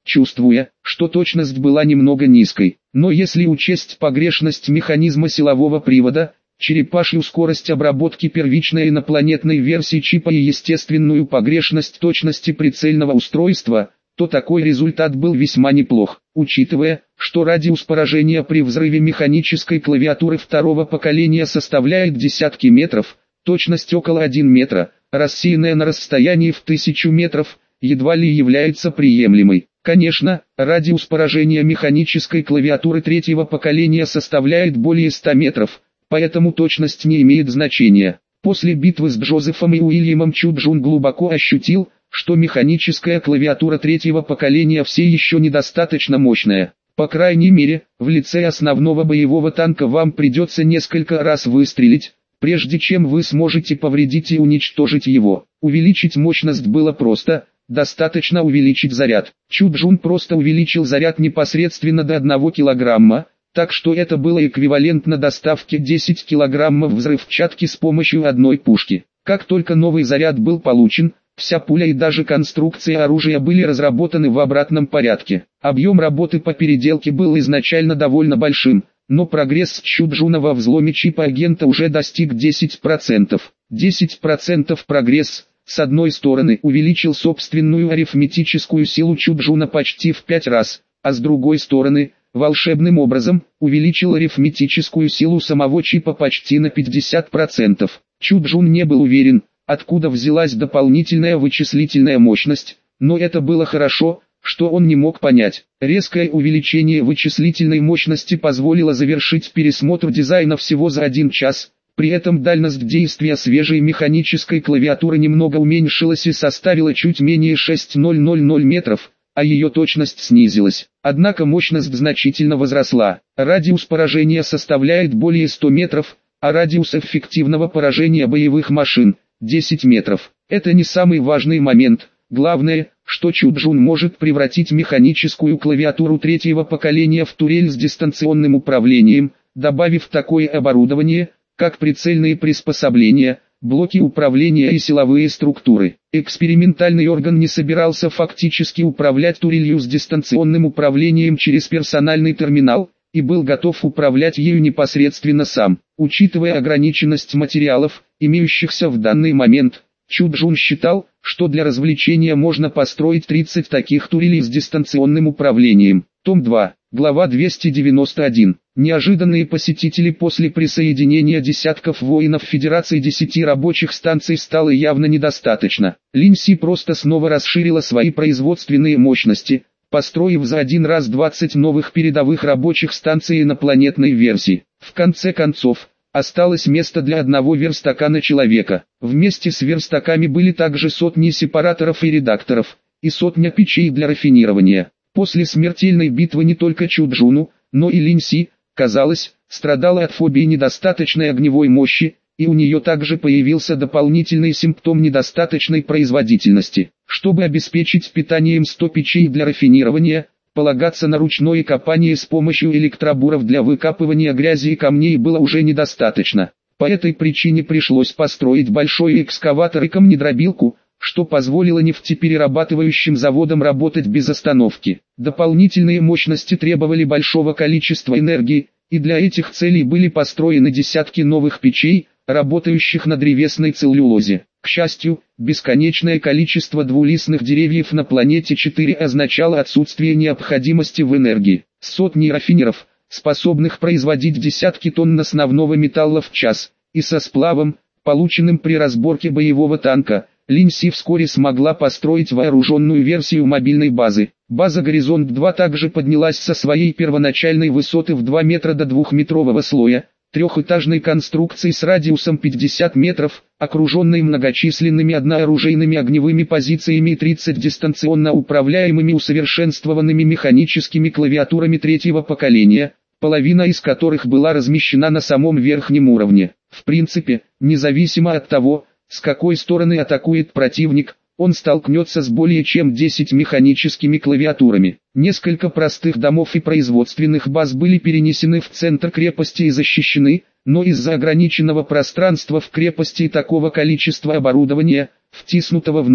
чувствуя, что точность была немного низкой. Но если учесть погрешность механизма силового привода, черепашью скорость обработки первичной инопланетной версии чипа и естественную погрешность точности прицельного устройства, то такой результат был весьма неплох. Учитывая, что радиус поражения при взрыве механической клавиатуры второго поколения составляет десятки метров, точность около одного метра, рассеянная на расстоянии в тысячу метров, едва ли является приемлемой. Конечно, радиус поражения механической клавиатуры третьего поколения составляет более ста метров, поэтому точность не имеет значения. После битвы с Джозефом и Уильямом Чу Джун глубоко ощутил, что механическая клавиатура третьего поколения все еще недостаточно мощная. По крайней мере, в лице основного боевого танка вам придется несколько раз выстрелить, прежде чем вы сможете повредить и уничтожить его. Увеличить мощность было просто, достаточно увеличить заряд. Чу Джун просто увеличил заряд непосредственно до одного килограмма, так что это было эквивалентно доставке десяти килограммов взрывчатки с помощью одной пушки. Как только новый заряд был получен, вся пуля и даже конструкция оружия были разработаны в обратном порядке. Объем работы по переделке был изначально довольно большим, но прогресс Чу Джуна во взломе чипа агента уже достиг десяти процентов. десять процентов прогресс, с одной стороны, увеличил собственную арифметическую силу Чу Джуна почти в пять раз, а с другой стороны, волшебным образом, увеличил арифметическую силу самого чипа почти на пятьдесят процентов. Чу Джун не был уверен, откуда взялась дополнительная вычислительная мощность, но это было хорошо, что он не мог понять. Резкое увеличение вычислительной мощности позволило завершить пересмотр дизайна всего за один час, при этом дальность действия свежей механической клавиатуры немного уменьшилась и составила чуть менее шесть тысяч метров, а ее точность снизилась. Однако мощность значительно возросла. Радиус поражения составляет более ста метров, а радиус эффективного поражения боевых машин – десять метров. Это не самый важный момент. Главное, что Чу Джун может превратить механическую клавиатуру третьего поколения в турель с дистанционным управлением, добавив такое оборудование, как прицельные приспособления, блоки управления и силовые структуры. Экспериментальный орган не собирался фактически управлять турелью с дистанционным управлением через персональный терминал, и был готов управлять ею непосредственно сам. Учитывая ограниченность материалов, имеющихся в данный момент, Чу Джун считал, что для развлечения можно построить тридцать таких турелей с дистанционным управлением. Том два, глава двести девяносто один. Неожиданные посетители. После присоединения десятков воинов Федерации десяти рабочих станций стало явно недостаточно. Линь Си просто снова расширила свои производственные мощности, построив за один раз двадцать новых передовых рабочих станций инопланетной версии. В конце концов, осталось место для одного верстака на человека. Вместе с верстаками были также сотни сепараторов и редакторов, и сотня печей для рафинирования. После смертельной битвы не только Чу Джуну, но и Линь Си, казалось, страдала от фобии недостаточной огневой мощи, и у нее также появился дополнительный симптом недостаточной производительности. Чтобы обеспечить питанием сто печей для рафинирования, полагаться на ручное копание с помощью электробуров для выкапывания грязи и камней было уже недостаточно. По этой причине пришлось построить большой экскаватор и камнедробилку, что позволило нефтеперерабатывающим заводам работать без остановки. Дополнительные мощности требовали большого количества энергии, и для этих целей были построены десятки новых печей, работающих на древесной целлюлозе. К счастью, бесконечное количество двулистных деревьев на планете четыре означало отсутствие необходимости в энергии. Сотни рафинеров, способных производить десятки тонн основного металла в час, и со сплавом, полученным при разборке боевого танка, Линь Си вскоре смогла построить вооруженную версию мобильной базы. База Горизонт-два также поднялась со своей первоначальной высоты в два метра до двухметрового слоя, трехэтажной конструкции с радиусом пятьдесят метров, окруженной многочисленными однооружейными огневыми позициями и тридцатью дистанционно управляемыми усовершенствованными механическими клавиатурами третьего поколения, половина из которых была размещена на самом верхнем уровне. В принципе, независимо от того, с какой стороны атакует противник, он столкнется с более чем десятью механическими клавиатурами. Несколько простых домов и производственных баз были перенесены в центр крепости и защищены, но из-за ограниченного пространства в крепости и такого количества оборудования, втиснутого внутрь,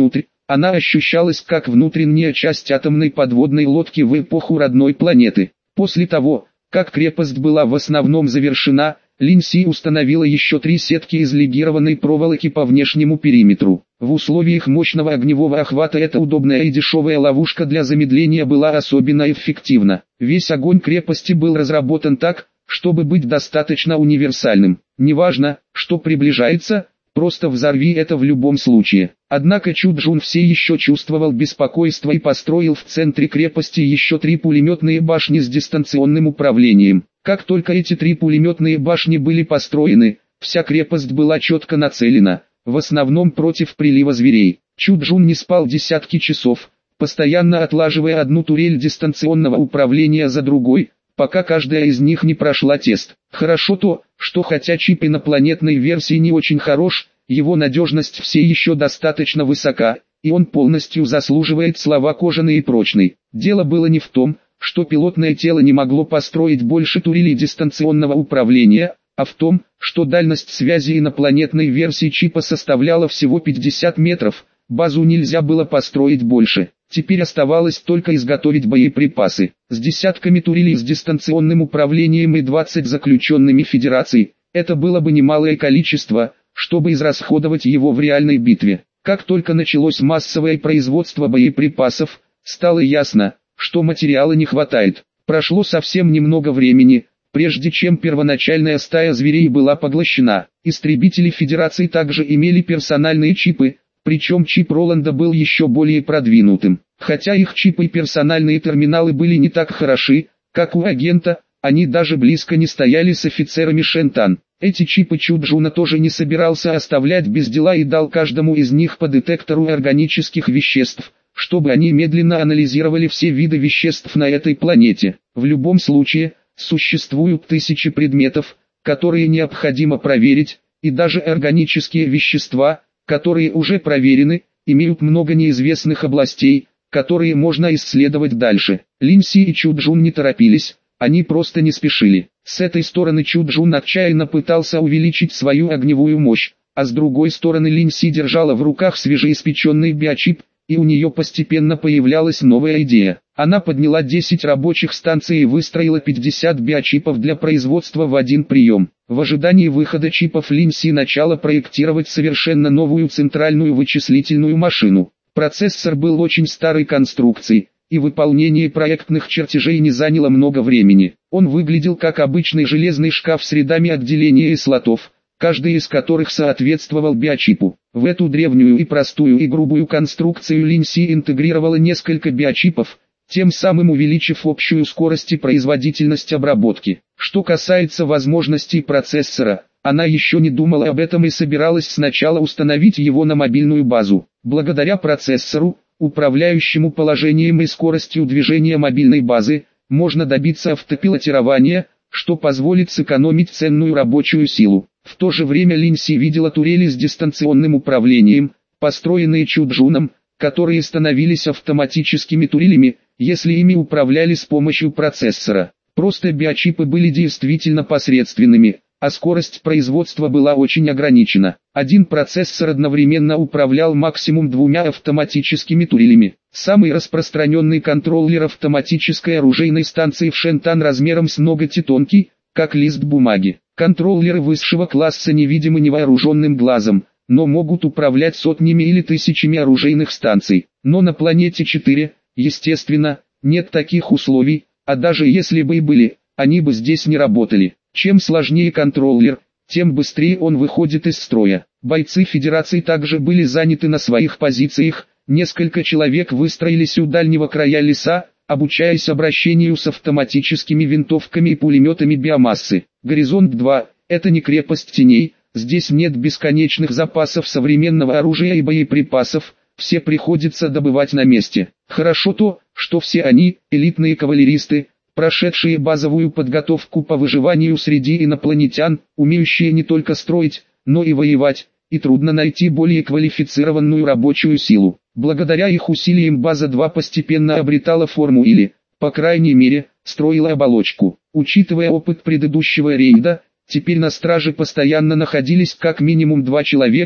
Она ощущалась как внутренняя часть атомной подводной лодки в эпоху родной планеты. После того, как крепость была в основном завершена, Линси установила еще три сетки из легированной проволоки по внешнему периметру. В условиях мощного огневого охвата эта удобная и дешевая ловушка для замедления была особенно эффективна. Весь огонь крепости был разработан так, чтобы быть достаточно универсальным. Неважно, что приближается, просто взорви это в любом случае. Однако Чуджун все еще чувствовал беспокойство и построил в центре крепости еще три пулеметные башни с дистанционным управлением. Как только эти три пулеметные башни были построены, вся крепость была четко нацелена, в основном против прилива зверей. Чуджун не спал десятки часов, постоянно отлаживая одну турель дистанционного управления за другой, пока каждая из них не прошла тест. Хорошо то, что хотя чип инопланетной версии не очень хорош, его надежность все еще достаточно высока, и он полностью заслуживает слова кожаный и прочный. Дело было не в том, что пилотное тело не могло построить больше турелей дистанционного управления, а в том, что дальность связи инопланетной версии чипа составляла всего пятьдесят метров, базу нельзя было построить больше. Теперь оставалось только изготовить боеприпасы. С десятками турелей с дистанционным управлением и двадцать заключенными Федерацией, это было бы немалое количество, чтобы израсходовать его в реальной битве. Как только началось массовое производство боеприпасов, стало ясно, что материала не хватает. Прошло совсем немного времени, прежде чем первоначальная стая зверей была поглощена. Истребители Федерации также имели персональные чипы, причем чип Роланда был еще более продвинутым. Хотя их чипы и персональные терминалы были не так хороши, как у агента, они даже близко не стояли с офицерами Шентан. Эти чипы Чуджуна тоже не собирался оставлять без дела и дал каждому из них по детектору органических веществ, чтобы они медленно анализировали все виды веществ на этой планете. В любом случае, существуют тысячи предметов, которые необходимо проверить, и даже органические вещества, которые уже проверены, имеют много неизвестных областей, которые можно исследовать дальше. Линси и Чуджун не торопились, они просто не спешили. С этой стороны Чуджун отчаянно пытался увеличить свою огневую мощь, а с другой стороны Линси держала в руках свежеиспеченный биочип, и у нее постепенно появлялась новая идея. Она подняла десять рабочих станций и выстроила пятьдесят биочипов для производства в один прием. В ожидании выхода чипов Линси начала проектировать совершенно новую центральную вычислительную машину. Процессор был очень старой конструкции, и выполнение проектных чертежей не заняло много времени. Он выглядел как обычный железный шкаф с рядами отделения и слотов, каждый из которых соответствовал биочипу. В эту древнюю и простую и грубую конструкцию Линси интегрировала несколько биочипов, тем самым увеличив общую скорость и производительность обработки. Что касается возможностей процессора, она еще не думала об этом и собиралась сначала установить его на мобильную базу. Благодаря процессору, управляющему положением и скоростью движения мобильной базы, можно добиться автопилотирования, что позволит сэкономить ценную рабочую силу. В то же время Линси видела турели с дистанционным управлением, построенные Чуджуном, которые становились автоматическими турелями, если ими управляли с помощью процессора. Просто биочипы были действительно посредственными, а скорость производства была очень ограничена. Один процессор одновременно управлял максимум двумя автоматическими турелями. Самый распространенный контроллер автоматической оружейной станции в Шентан размером с ноготь тонкий, как лист бумаги. Контроллеры высшего класса невидимы невооруженным глазом, но могут управлять сотнями или тысячами оружейных станций. Но на планете четыре, естественно, нет таких условий, а даже если бы и были, они бы здесь не работали. Чем сложнее контроллер, тем быстрее он выходит из строя. Бойцы Федерации также были заняты на своих позициях, несколько человек выстроились у дальнего края леса, обучаясь обращению с автоматическими винтовками и пулеметами биомассы. Горизонт два – это не крепость теней, здесь нет бесконечных запасов современного оружия и боеприпасов, все приходится добывать на месте. Хорошо то, что все они – элитные кавалеристы, прошедшие базовую подготовку по выживанию среди инопланетян, умеющие не только строить, но и воевать, и трудно найти более квалифицированную рабочую силу. Благодаря их усилиям база два постепенно обретала форму или, по крайней мере, строила оболочку. Учитывая опыт предыдущего рейда, теперь на страже постоянно находились как минимум два человека,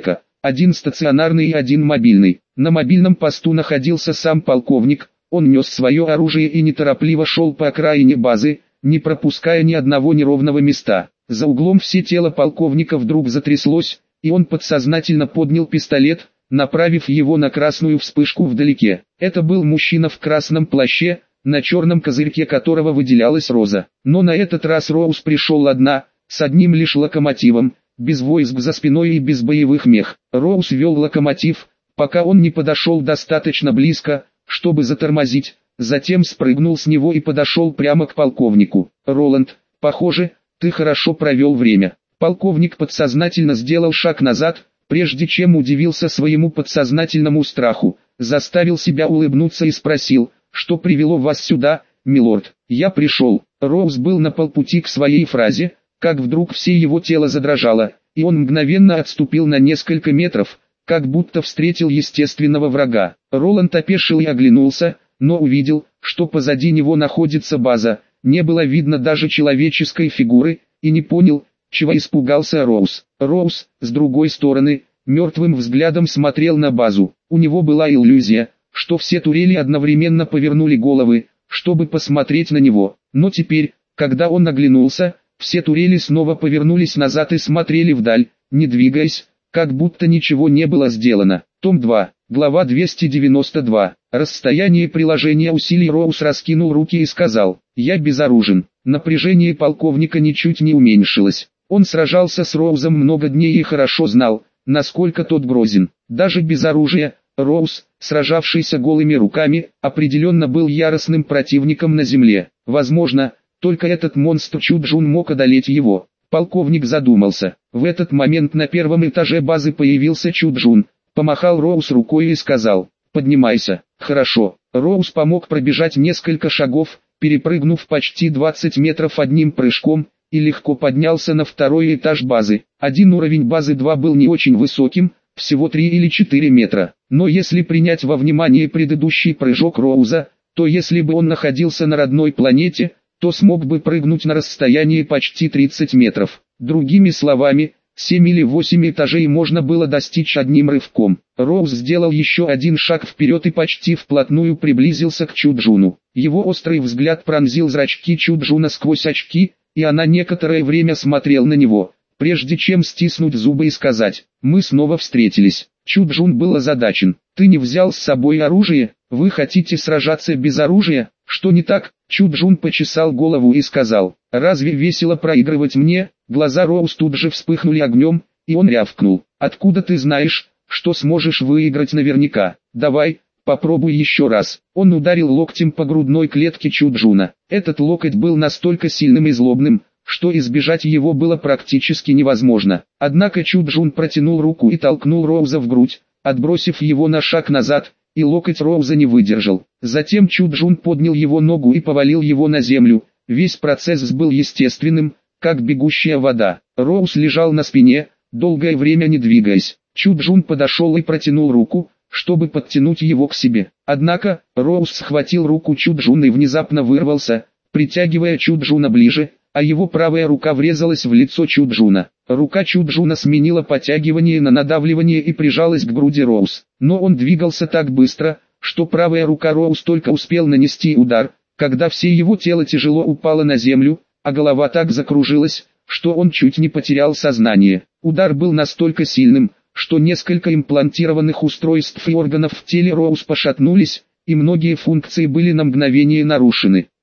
один стационарный и один мобильный. На мобильном посту находился сам полковник, он нес свое оружие и неторопливо шел по окраине базы, не пропуская ни одного неровного места. За углом все тело полковника вдруг затряслось, и он подсознательно поднял пистолет, направив его на красную вспышку вдалеке. Это был мужчина в красном плаще, на черном козырьке которого выделялась роза. Но на этот раз Роуз пришел одна, с одним лишь локомотивом, без войск за спиной и без боевых мех. Роуз вел локомотив, пока он не подошел достаточно близко, чтобы затормозить, затем спрыгнул с него и подошел прямо к полковнику. «Роланд, похоже, ты хорошо провел время». Полковник подсознательно сделал шаг назад, прежде чем удивился своему подсознательному страху, заставил себя улыбнуться и спросил: «Что привело вас сюда, милорд?» «Я пришел». Роуз был на полпути к своей фразе, как вдруг все его тело задрожало, и он мгновенно отступил на несколько метров, как будто встретил естественного врага. Роланд опешил и оглянулся, но увидел, что позади него находится база, не было видно даже человеческой фигуры, и не понял, чего испугался Роуз. Роуз, с другой стороны, мертвым взглядом смотрел на базу. У него была иллюзия, что все турели одновременно повернули головы, чтобы посмотреть на него. Но теперь, когда он оглянулся, все турели снова повернулись назад и смотрели вдаль, не двигаясь, как будто ничего не было сделано. Том два, глава двести девяносто два. Расстояние приложения усилий. Роуз раскинул руки и сказал: «Я безоружен». Напряжение полковника ничуть не уменьшилось. Он сражался с Роузом много дней и хорошо знал, насколько тот грозен. Даже без оружия, Роуз, сражавшийся голыми руками, определенно был яростным противником на земле. Возможно, только этот монстр Чуджун мог одолеть его. Полковник задумался. В этот момент на первом этаже базы появился Чуджун, помахал Роуз рукой и сказал: «Поднимайся». «Хорошо». Роуз помог пробежать несколько шагов, перепрыгнув почти двадцать метров одним прыжком, и легко поднялся на второй этаж базы. Один уровень базы два был не очень высоким, всего три или четыре метра. Но если принять во внимание предыдущий прыжок Роуза, то если бы он находился на родной планете, то смог бы прыгнуть на расстояние почти тридцать метров. Другими словами, семь или восемь этажей можно было достичь одним рывком. Роуз сделал еще один шаг вперед и почти вплотную приблизился к Чуджуну. Его острый взгляд пронзил зрачки Чуджуна сквозь очки, и она некоторое время смотрел на него, прежде чем стиснуть зубы и сказать: «Мы снова встретились». Чуджун был озадачен. «Ты не взял с собой оружие? Вы хотите сражаться без оружия? Что не так?» Чуджун почесал голову и сказал: «Разве весело проигрывать мне?» Глаза Роуз тут же вспыхнули огнем, и он рявкнул: «Откуда ты знаешь, что сможешь выиграть наверняка? Давай, попробуй еще раз». Он ударил локтем по грудной клетке Чуджуна. Этот локоть был настолько сильным и злобным, что избежать его было практически невозможно. Однако Чуджун протянул руку и толкнул Роуза в грудь, отбросив его на шаг назад, и локоть Роуза не выдержал. Затем Чуджун поднял его ногу и повалил его на землю. Весь процесс был естественным, как бегущая вода. Роуз лежал на спине, долгое время не двигаясь. Чуджун подошел и протянул руку, чтобы подтянуть его к себе. Однако, Роуз схватил руку Чуджуна и внезапно вырвался, притягивая Чуджуна ближе, а его правая рука врезалась в лицо Чуджуна. Рука Чуджуна сменила подтягивание на надавливание и прижалась к груди Роуз. Но он двигался так быстро, что правая рука Роуз только успел нанести удар, когда все его тело тяжело упало на землю, а голова так закружилась, что он чуть не потерял сознание. Удар был настолько сильным, что несколько имплантированных устройств и органов в теле Роуз пошатнулись, и многие функции были на мгновение нарушены.